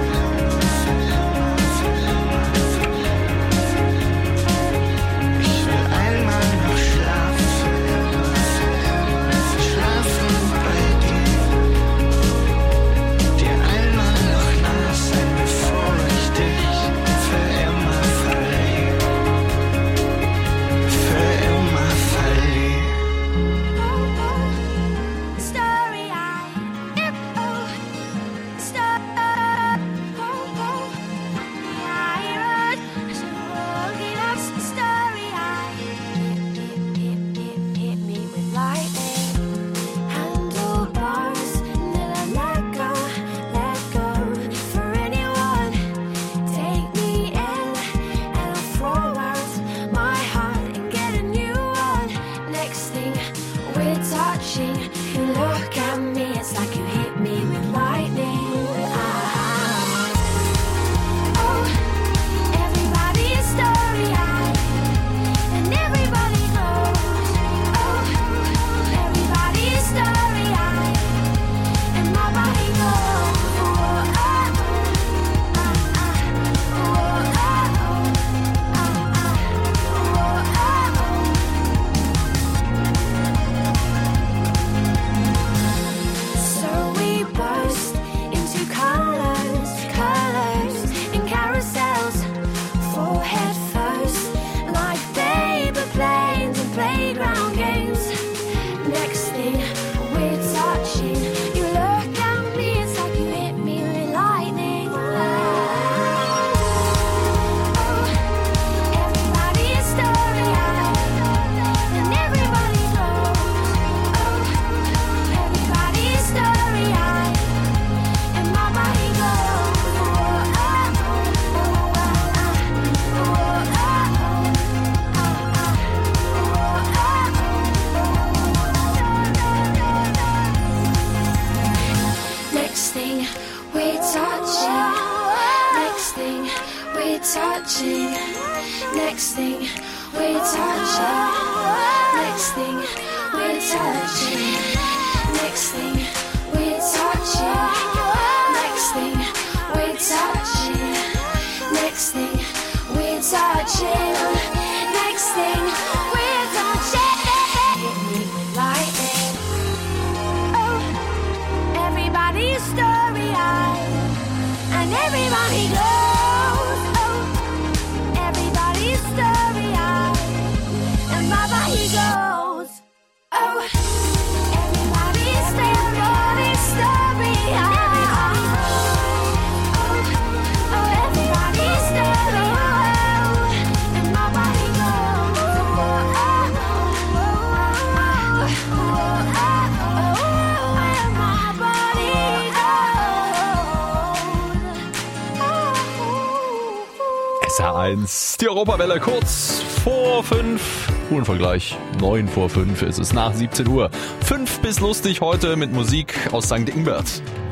Ich will einmal noch schlafen bei dir. Dir einmal noch nah sein, bevor ich dich für immer verliere. Für immer verliere. You look at me, it's like you hit me with lightning. Oh, everybody's story-eyed, and everybody knows. Oh, everybody's story-eyed, and nobody knows. So we touching. Next thing, we're touching. Next thing, we're touching. Next thing, we're touching. Next thing, we're touching. Next thing, we're touching. Next thing, we're touching. Hit me with lightning. Oh, everybody's story-eyed, and everybody goes. Oh, everybody's story-eyed, and Baba he goes. Oh, everybody's story-eyed. SR1, die Europawelle kurz vor 5. Uhrenvergleich, 9 vor 5 ist es nach 17 Uhr. 5 bis lustig heute mit Musik aus St. Ingbert.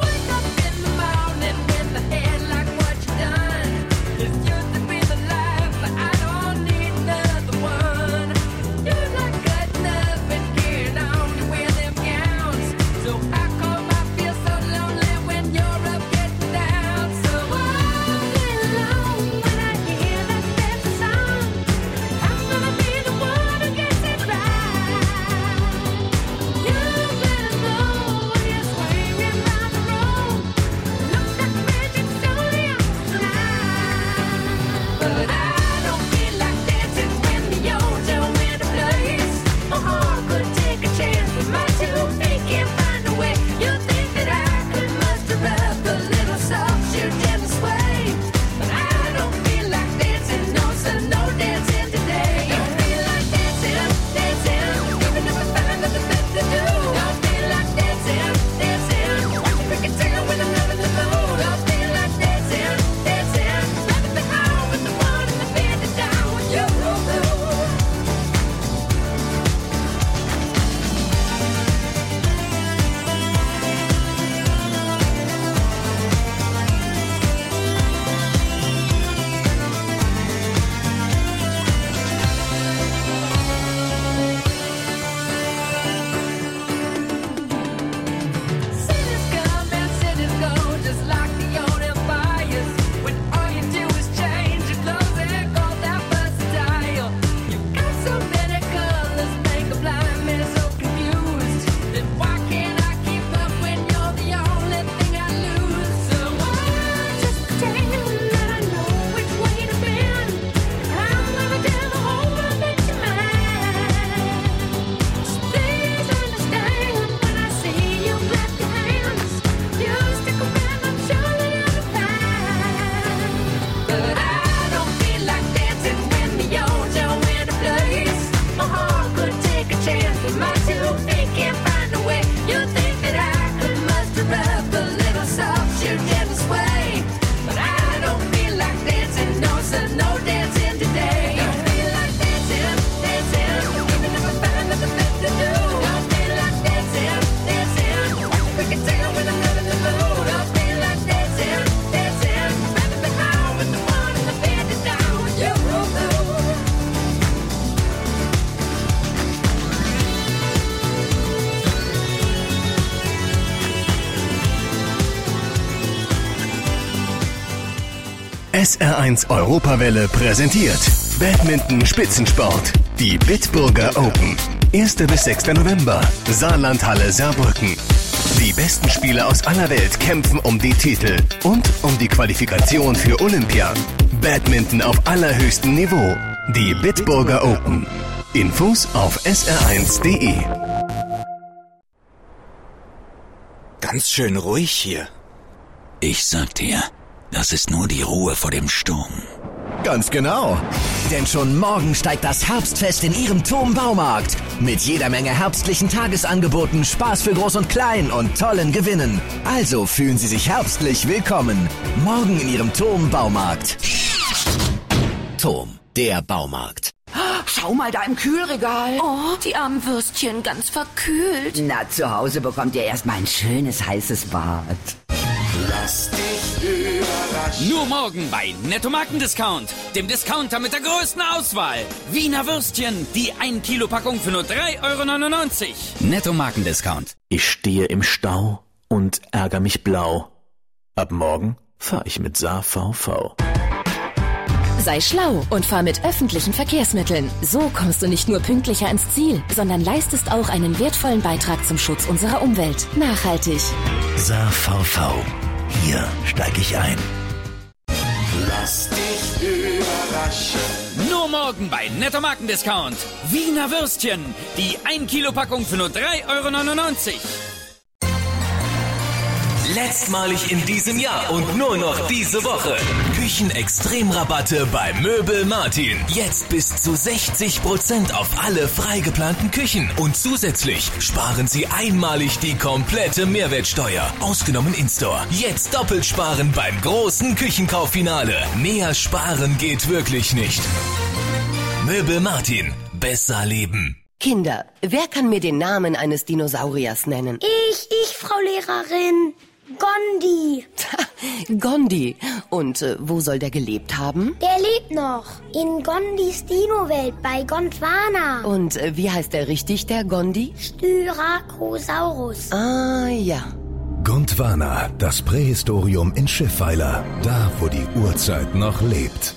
SR1 Europawelle präsentiert Badminton Spitzensport. Die Bitburger Open. 1. bis 6. November. Saarlandhalle Saarbrücken. Die besten Spieler aus aller Welt kämpfen um die Titel und um die Qualifikation für Olympia. Badminton auf allerhöchstem Niveau. Die Bitburger Open. Infos auf sr1.de. Ganz schön ruhig hier. Ich sag dir, das ist nur die Ruhe vor dem Sturm. Ganz genau. Denn schon morgen steigt das Herbstfest in Ihrem Turm-Baumarkt. Mit jeder Menge herbstlichen Tagesangeboten, Spaß für Groß und Klein und tollen Gewinnen. Also fühlen Sie sich herbstlich willkommen. Morgen in Ihrem Turm-Baumarkt. Turm, der Baumarkt. Schau mal da im Kühlregal. Oh, die armen Würstchen, ganz verkühlt. Na, zu Hause bekommt ihr erstmal ein schönes heißes Bad. Lass dich überraschen. Nur morgen bei Netto Marken-Discount, dem Discounter mit der größten Auswahl. Wiener Würstchen, die 1 Kilo Packung für nur 3,99 €. Netto Marken-Discount. Ich stehe im Stau und ärgere mich blau. Ab morgen fahre ich mit Saar VV. Sei schlau und fahr mit öffentlichen Verkehrsmitteln. So kommst du nicht nur pünktlicher ans Ziel, sondern leistest auch einen wertvollen Beitrag zum Schutz unserer Umwelt. Nachhaltig. Saar VV. Hier steige ich ein. Lass dich überraschen. Nur morgen bei Netto Marken-Discount. Wiener Würstchen, die 1 Kilo Packung für nur 3,99 €. Letztmalig in diesem Jahr und nur noch diese Woche. Küchenextremrabatte bei Möbel Martin. Jetzt bis zu 60% auf alle frei geplanten Küchen. Und zusätzlich sparen Sie einmalig die komplette Mehrwertsteuer. Ausgenommen in-store. Jetzt doppelt sparen beim großen Küchenkauffinale. Mehr sparen geht wirklich nicht. Möbel Martin. Besser leben. Kinder, wer kann mir den Namen eines Dinosauriers nennen? Ich, Frau Lehrerin. Gondi. Gondi. Und wo soll der gelebt haben? Der lebt noch. In Gondis Dino-Welt bei Gondwana. Und wie heißt der richtig, der Gondi? Styracosaurus. Ah, ja. Gondwana, das Prähistorium in Schiffweiler. Da, wo die Urzeit noch lebt.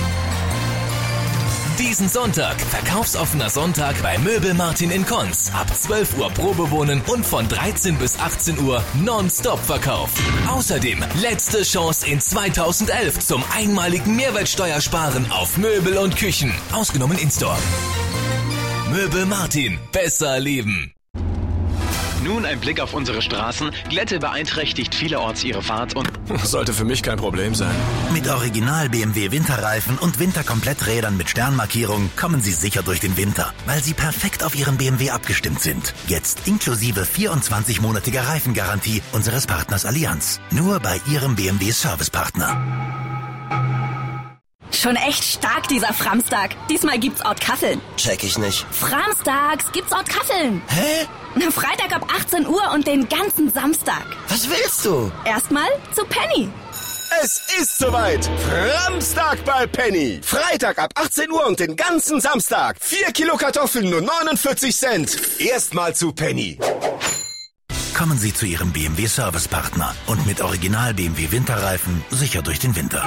Diesen Sonntag, verkaufsoffener Sonntag bei Möbel Martin in Konz. Ab 12 Uhr Probewohnen und von 13 bis 18 Uhr Non-Stop-Verkauf. Außerdem letzte Chance in 2011 zum einmaligen Mehrwertsteuersparen auf Möbel und Küchen. Ausgenommen in-store. Möbel Martin. Besser leben. Nun ein Blick auf unsere Straßen. Glätte beeinträchtigt vielerorts ihre Fahrt und... Sollte für mich kein Problem sein. Mit Original BMW Winterreifen und Winterkompletträdern mit Sternmarkierung kommen Sie sicher durch den Winter, weil sie perfekt auf Ihren BMW abgestimmt sind. Jetzt inklusive 24-monatiger Reifengarantie unseres Partners Allianz. Nur bei Ihrem BMW Servicepartner. Schon echt stark, dieser Framstag. Diesmal gibt's Ortkaffeln. Check ich nicht. Framstags gibt's Ortkaffeln. Hä? Freitag ab 18 Uhr und den ganzen Samstag. Was willst du? Erstmal zu Penny. Es ist soweit. Framstag bei Penny. Freitag ab 18 Uhr und den ganzen Samstag. 4 Kilo Kartoffeln nur 49 Cent. Erstmal zu Penny. Kommen Sie zu Ihrem BMW Servicepartner und mit Original BMW Winterreifen sicher durch den Winter.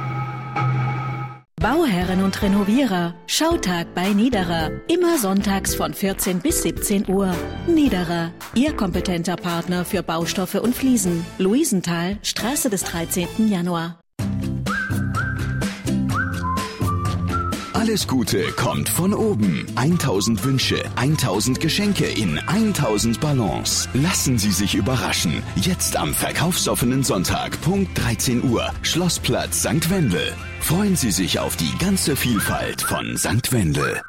Bauherren und Renovierer. Schautag bei Niederer. Immer sonntags von 14 bis 17 Uhr. Niederer. Ihr kompetenter Partner für Baustoffe und Fliesen. Luisenthal, Straße des 13. Januar. Alles Gute kommt von oben. 1000 Wünsche, 1000 Geschenke in 1000 Ballons. Lassen Sie sich überraschen. Jetzt am verkaufsoffenen Sonntag, Punkt 13 Uhr, Schlossplatz St. Wendel. Freuen Sie sich auf die ganze Vielfalt von St. Wendel.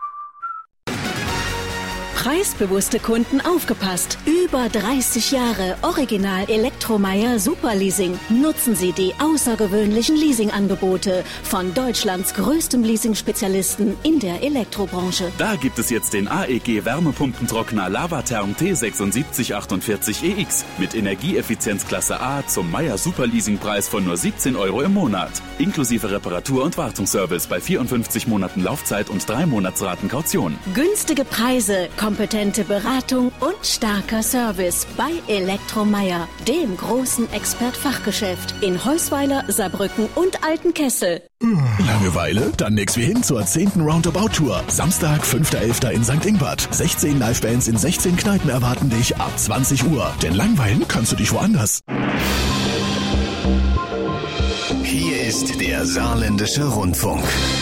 Preisbewusste Kunden aufgepasst. Über 30 Jahre Original Elektromeyer Superleasing. Nutzen Sie die außergewöhnlichen Leasingangebote von Deutschlands größtem Leasing-Spezialisten in der Elektrobranche. Da gibt es jetzt den AEG Wärmepumpentrockner Lavatherm T7648EX mit Energieeffizienzklasse A zum Meyer Superleasingpreis von nur 17 € im Monat. Inklusive Reparatur- und Wartungsservice bei 54 Monaten Laufzeit und 3 Monatsraten Kaution. Günstige Preise, kompetente Beratung und starker Service bei Elektromeyer, dem großen Expert-Fachgeschäft in Heusweiler, Saarbrücken und Altenkessel. Langeweile? Dann nix wie hin zur 10. Roundabout-Tour. Samstag, 5.11. in St. Ingbert. 16 Livebands in 16 Kneipen erwarten dich ab 20 Uhr. Denn langweilen kannst du dich woanders. Hier ist der Saarländische Rundfunk.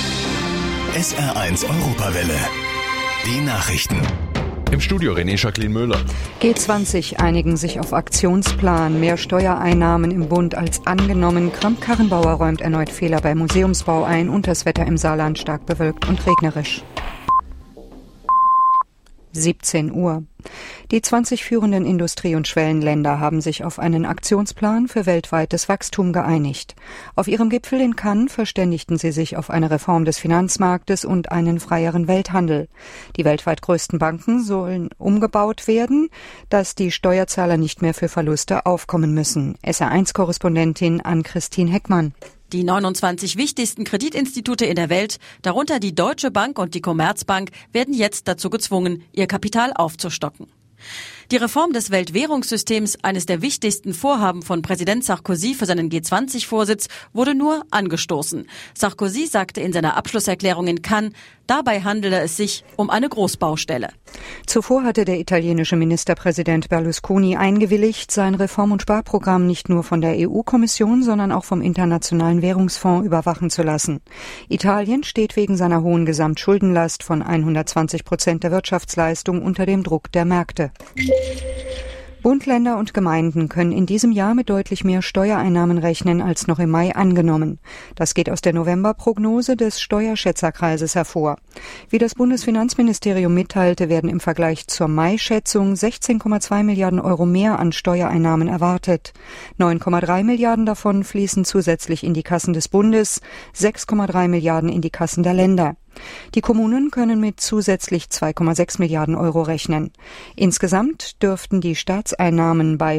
SR1 Europawelle. Die Nachrichten. Im Studio René Jacqueline Möller. G20 einigen sich auf Aktionsplan. Mehr Steuereinnahmen im Bund als angenommen. Kramp-Karrenbauer räumt erneut Fehler beim Museumsbau ein und das Wetter im Saarland stark bewölkt und regnerisch. 17 Uhr. Die 20 führenden Industrie- und Schwellenländer haben sich auf einen Aktionsplan für weltweites Wachstum geeinigt. Auf ihrem Gipfel in Cannes verständigten sie sich auf eine Reform des Finanzmarktes und einen freieren Welthandel. Die weltweit größten Banken sollen umgebaut werden, dass die Steuerzahler nicht mehr für Verluste aufkommen müssen. SR1-Korrespondentin Ann-Christine Heckmann. Die 29 wichtigsten Kreditinstitute in der Welt, darunter die Deutsche Bank und die Commerzbank, werden jetzt dazu gezwungen, ihr Kapital aufzustocken. Die Reform des Weltwährungssystems, eines der wichtigsten Vorhaben von Präsident Sarkozy für seinen G20-Vorsitz, wurde nur angestoßen. Sarkozy sagte in seiner Abschlusserklärung in Cannes, dabei handele es sich um eine Großbaustelle. Zuvor hatte der italienische Ministerpräsident Berlusconi eingewilligt, sein Reform- und Sparprogramm nicht nur von der EU-Kommission, sondern auch vom Internationalen Währungsfonds überwachen zu lassen. Italien steht wegen seiner hohen Gesamtschuldenlast von 120% der Wirtschaftsleistung unter dem Druck der Märkte. Bund, Länder und Gemeinden können in diesem Jahr mit deutlich mehr Steuereinnahmen rechnen als noch im Mai angenommen. Das geht aus der Novemberprognose des Steuerschätzerkreises hervor. Wie das Bundesfinanzministerium mitteilte, werden im Vergleich zur Mai-Schätzung 16,2 Milliarden Euro mehr an Steuereinnahmen erwartet. 9,3 Milliarden davon fließen zusätzlich in die Kassen des Bundes, 6,3 Milliarden in die Kassen der Länder. Die Kommunen können mit zusätzlich 2,6 Milliarden Euro rechnen. Insgesamt dürften die Staatseinnahmen bei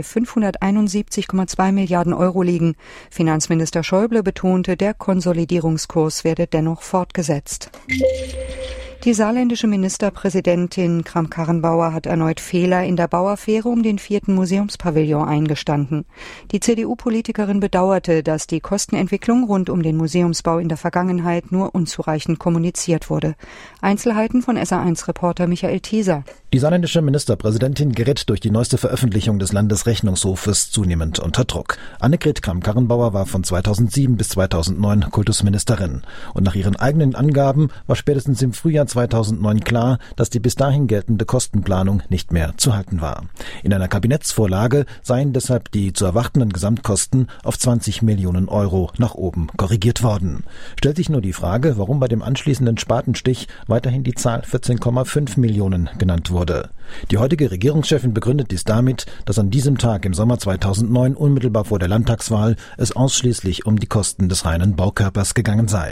571,2 Milliarden Euro liegen. Finanzminister Schäuble betonte, der Konsolidierungskurs werde dennoch fortgesetzt. Die saarländische Ministerpräsidentin Kramp-Karrenbauer hat erneut Fehler in der Bauaffäre um den 4. Museumspavillon eingestanden. Die CDU-Politikerin bedauerte, dass die Kostenentwicklung rund um den Museumsbau in der Vergangenheit nur unzureichend kommuniziert wurde. Einzelheiten von SR1-Reporter Michael Thieser. Die saarländische Ministerpräsidentin gerät durch die neueste Veröffentlichung des Landesrechnungshofes zunehmend unter Druck. Annegret Kramp-Karrenbauer war von 2007 bis 2009 Kultusministerin. Und nach ihren eigenen Angaben war spätestens im Frühjahr 2009 klar, dass die bis dahin geltende Kostenplanung nicht mehr zu halten war. In einer Kabinettsvorlage seien deshalb die zu erwartenden Gesamtkosten auf 20 Millionen Euro nach oben korrigiert worden. Stellt sich nur die Frage, warum bei dem anschließenden Spatenstich weiterhin die Zahl 14,5 Millionen genannt wurde. Die heutige Regierungschefin begründet dies damit, dass an diesem Tag im Sommer 2009, unmittelbar vor der Landtagswahl, es ausschließlich um die Kosten des reinen Baukörpers gegangen sei.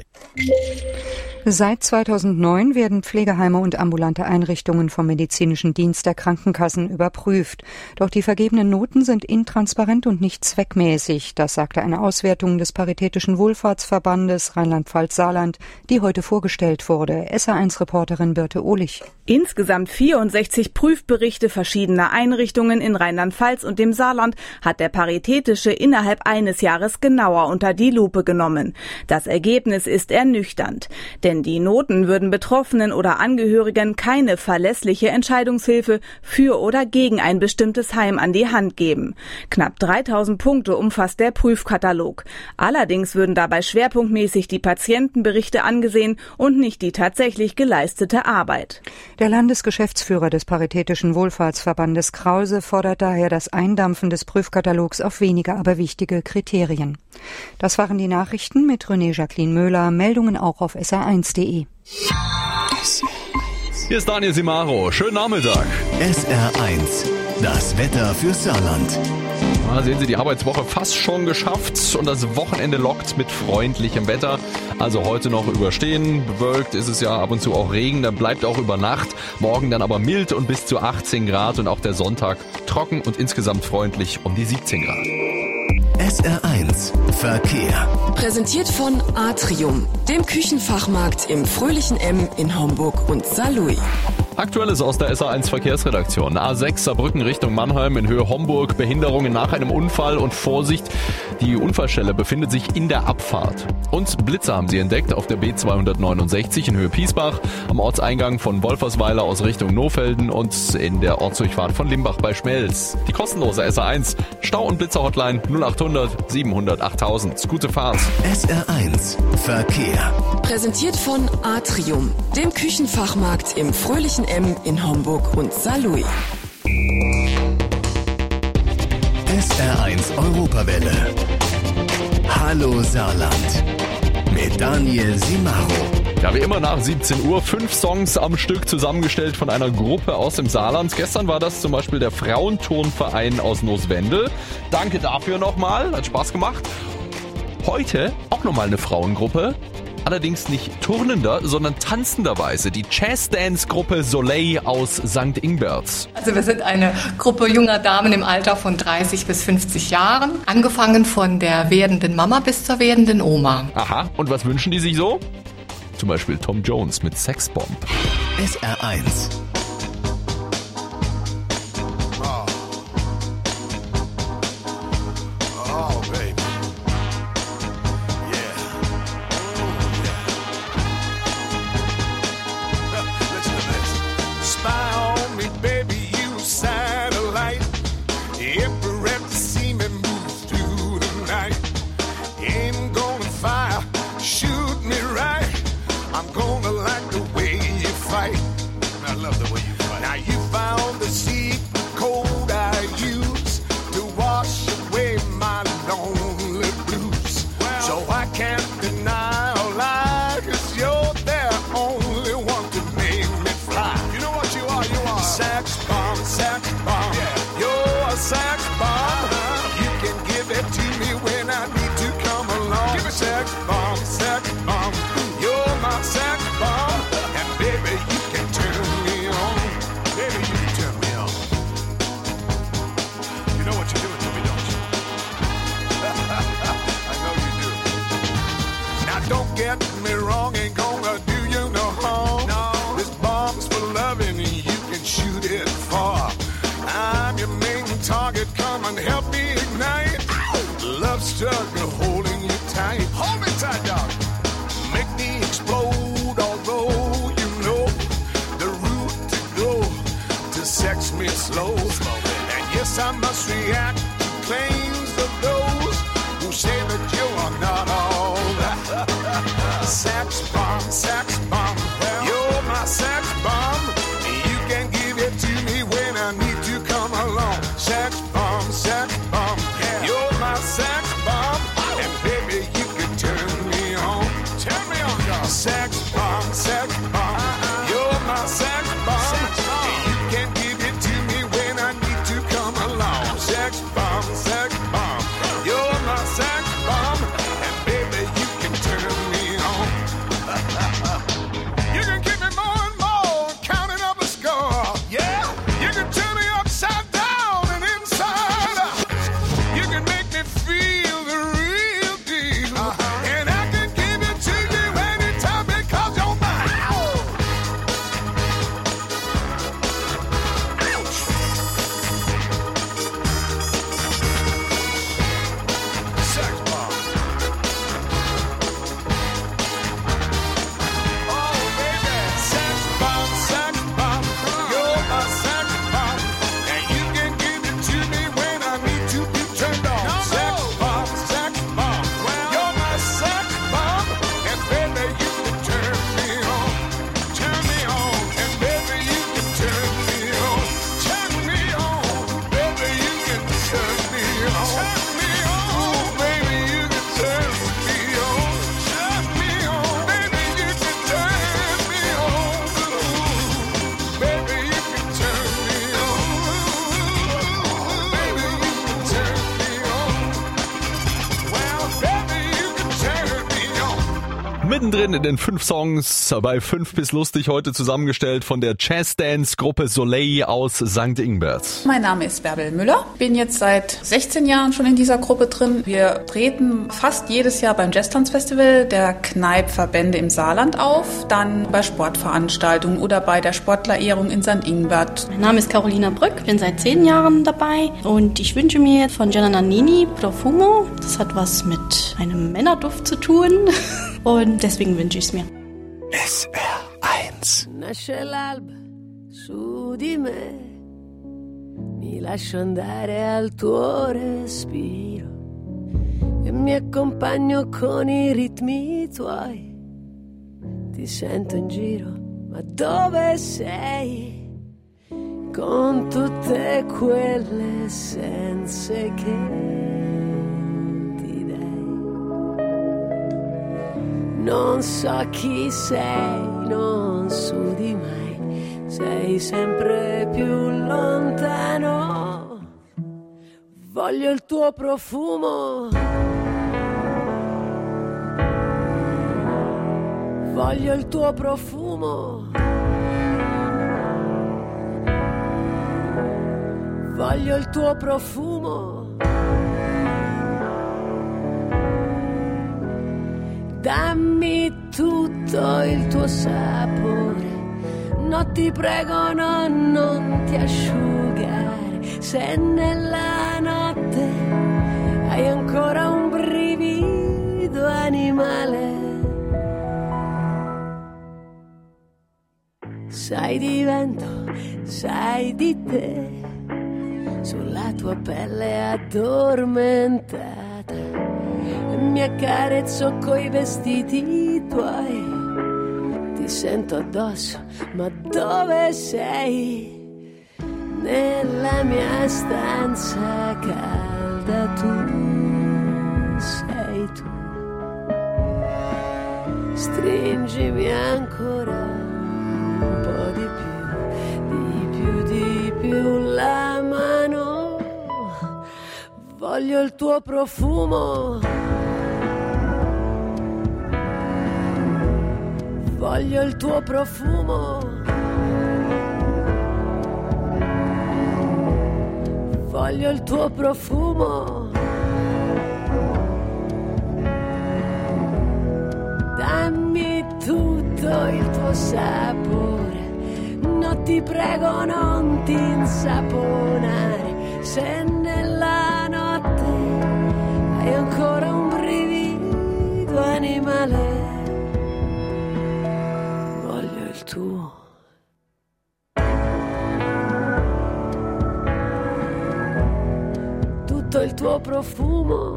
Seit 2009 werden Pflegeheime und ambulante Einrichtungen vom medizinischen Dienst der Krankenkassen überprüft. Doch die vergebenen Noten sind intransparent und nicht zweckmäßig. Das sagte eine Auswertung des Paritätischen Wohlfahrtsverbandes Rheinland-Pfalz-Saarland, die heute vorgestellt wurde. SR1-Reporterin Birte Ohlich. Insgesamt 64 Prüfberichte verschiedener Einrichtungen in Rheinland-Pfalz und dem Saarland hat der Paritätische innerhalb eines Jahres genauer unter die Lupe genommen. Das Ergebnis ist ernüchternd. Denn die Noten würden Betroffenen oder Angehörigen keine verlässliche Entscheidungshilfe für oder gegen ein bestimmtes Heim an die Hand geben. Knapp 3000 Punkte umfasst der Prüfkatalog. Allerdings würden dabei schwerpunktmäßig die Patientenberichte angesehen und nicht die tatsächlich geleistete Arbeit. Der Landesgeschäftsführer des Paritätischen Wohlfahrtsverbandes Krause fordert daher das Eindampfen des Prüfkatalogs auf weniger, aber wichtige Kriterien. Das waren die Nachrichten mit René-Jacqueline Möhler. Meldungen auch auf sr1.de. Hier ist Daniel Simaro. Schönen Nachmittag. SR1, das Wetter für Saarland. Sehen Sie, die Arbeitswoche fast schon geschafft und das Wochenende lockt mit freundlichem Wetter. Also heute noch überstehen, bewölkt ist es ja ab und zu auch Regen, dann bleibt auch über Nacht. Morgen dann aber mild und bis zu 18 Grad und auch der Sonntag trocken und insgesamt freundlich um die 17 Grad. SR1 Verkehr. Präsentiert von Atrium, dem Küchenfachmarkt im fröhlichen M in Homburg und Saarlouis. Aktuelles aus der SR1 Verkehrsredaktion. A6 Saarbrücken Richtung Mannheim in Höhe Homburg. Behinderungen nach einem Unfall und Vorsicht, die Unfallstelle befindet sich in der Abfahrt. Und Blitze haben sie entdeckt auf der B269 in Höhe Piesbach, am Ortseingang von Wolfersweiler aus Richtung Nohfelden und in der Ortsdurchfahrt von Limbach bei Schmelz. Die kostenlose SR1 Stau- und Blitzer-Hotline 0800 700 8000. Gute Fahrt. SR1 Verkehr. Präsentiert von Atrium, dem Küchenfachmarkt im fröhlichen M in Homburg und Saarlouis. SR1 Europawelle. Hallo Saarland. Mit Daniel Simaro. Ja, wie immer nach 17 Uhr 5 Songs am Stück zusammengestellt von einer Gruppe aus dem Saarland. Gestern war das zum Beispiel der Frauenturnverein aus Nooswendel. Danke dafür nochmal, hat Spaß gemacht. Heute auch nochmal eine Frauengruppe. Allerdings nicht turnender, sondern tanzenderweise. Die Jazz-Dance-Gruppe Soleil aus St. Ingbert. Also wir sind eine Gruppe junger Damen im Alter von 30 bis 50 Jahren. Angefangen von der werdenden Mama bis zur werdenden Oma. Aha, und was wünschen die sich so? Zum Beispiel Tom Jones mit Sexbomb. SR1. Struggle holding you tight. Hold me tight, dog. Make me explode, although you know the route to go to sex me slow. And yes, I must react to claims of those who say that you are not all that. Sex bomb, you're my sex bomb. You can give it to me when I need to come along. Sex bomb, you're my sex. Sex bomb, you're my sex bomb. You can give it to me when I need to come along. Sex bomb, you're my sex bomb. And baby, you can turn me on. You can give me more and more, counting up a score. Yeah, you can turn me upside down and inside out. You can make me feel the real deal. And I can give it to you anytime because you're mine. Sex bomb. Oh, baby. Sex bomb. You're my sex bomb. And you can give it to me when I need to be turned on. Sex bomb. You're my sex bomb. And baby, you can turn me on. Turn me on. And baby, you can turn me on. Turn me on. Baby, you can turn me on. Turn me on. Baby, you can turn me on. Turn me on. Baby, you can turn me on. Baby, you can turn me on. Baby, you can turn me on. Well, baby, you can turn me on. Mittendrin in den 5 Songs, bei 5 bis lustig, heute zusammengestellt von der Jazz-Dance-Gruppe Soleil aus St. Ingbert. Mein Name ist Bärbel Müller, bin jetzt seit 16 Jahren schon in dieser Gruppe drin. Wir treten fast jedes Jahr beim Jazztanzfestival der Kneippverbände im Saarland auf, dann bei Sportveranstaltungen oder bei der Sportlerehrung in St. Ingbert. Mein Name ist Carolina Brück, bin seit 10 Jahren dabei und ich wünsche mir von Gianna Nannini Profumo. Das hat was mit einem Männerduft zu tun und deswegen wünsche ich es mir. SR1. Nasce l'alba su di me, mi lascio andare al tuo respiro e mi accompagno con i ritmi tuoi. Ti sento in giro, ma dove sei? Con tutte quelle essenze che ti dai. Non so chi sei, non sudi mai, sei sempre più lontano. Voglio il tuo profumo, voglio il tuo profumo, voglio il tuo profumo. Dammi tutto il tuo sapore, no ti prego no, non ti asciugare, se nella notte hai ancora un brivido animale. Sai di vento, sai di te, sulla tua pelle addormentata. Mi accarezzo coi vestiti tuoi, ti sento addosso, ma dove sei? Nella mia stanza calda tu sei tu. Stringimi ancora un po' di più la mano. Voglio il tuo profumo, voglio il tuo profumo, voglio il tuo profumo. Dammi tutto il tuo sapore, no ti prego non ti insaponare, se nella notte hai ancora un brivido animale. Tu. Tutto il tuo profumo,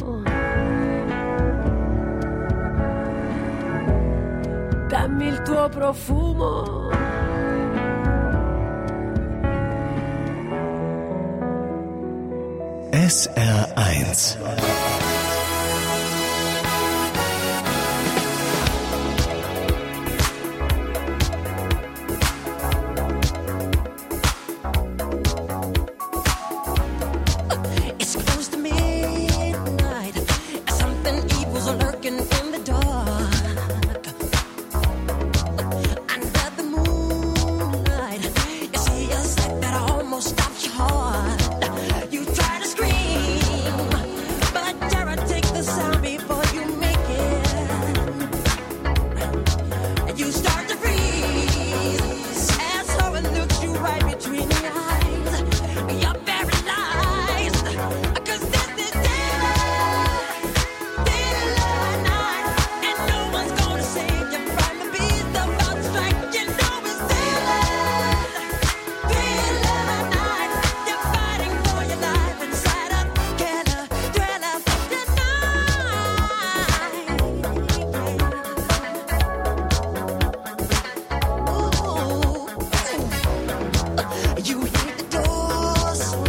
dammi il tuo profumo. SR1 You hit the doors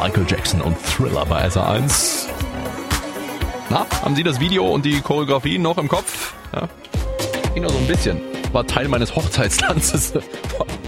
Michael Jackson und Thriller bei SR1. Na, haben Sie das Video und die Choreografie noch im Kopf? Ja, ging nur so ein bisschen. War Teil meines Hochzeitstanzes.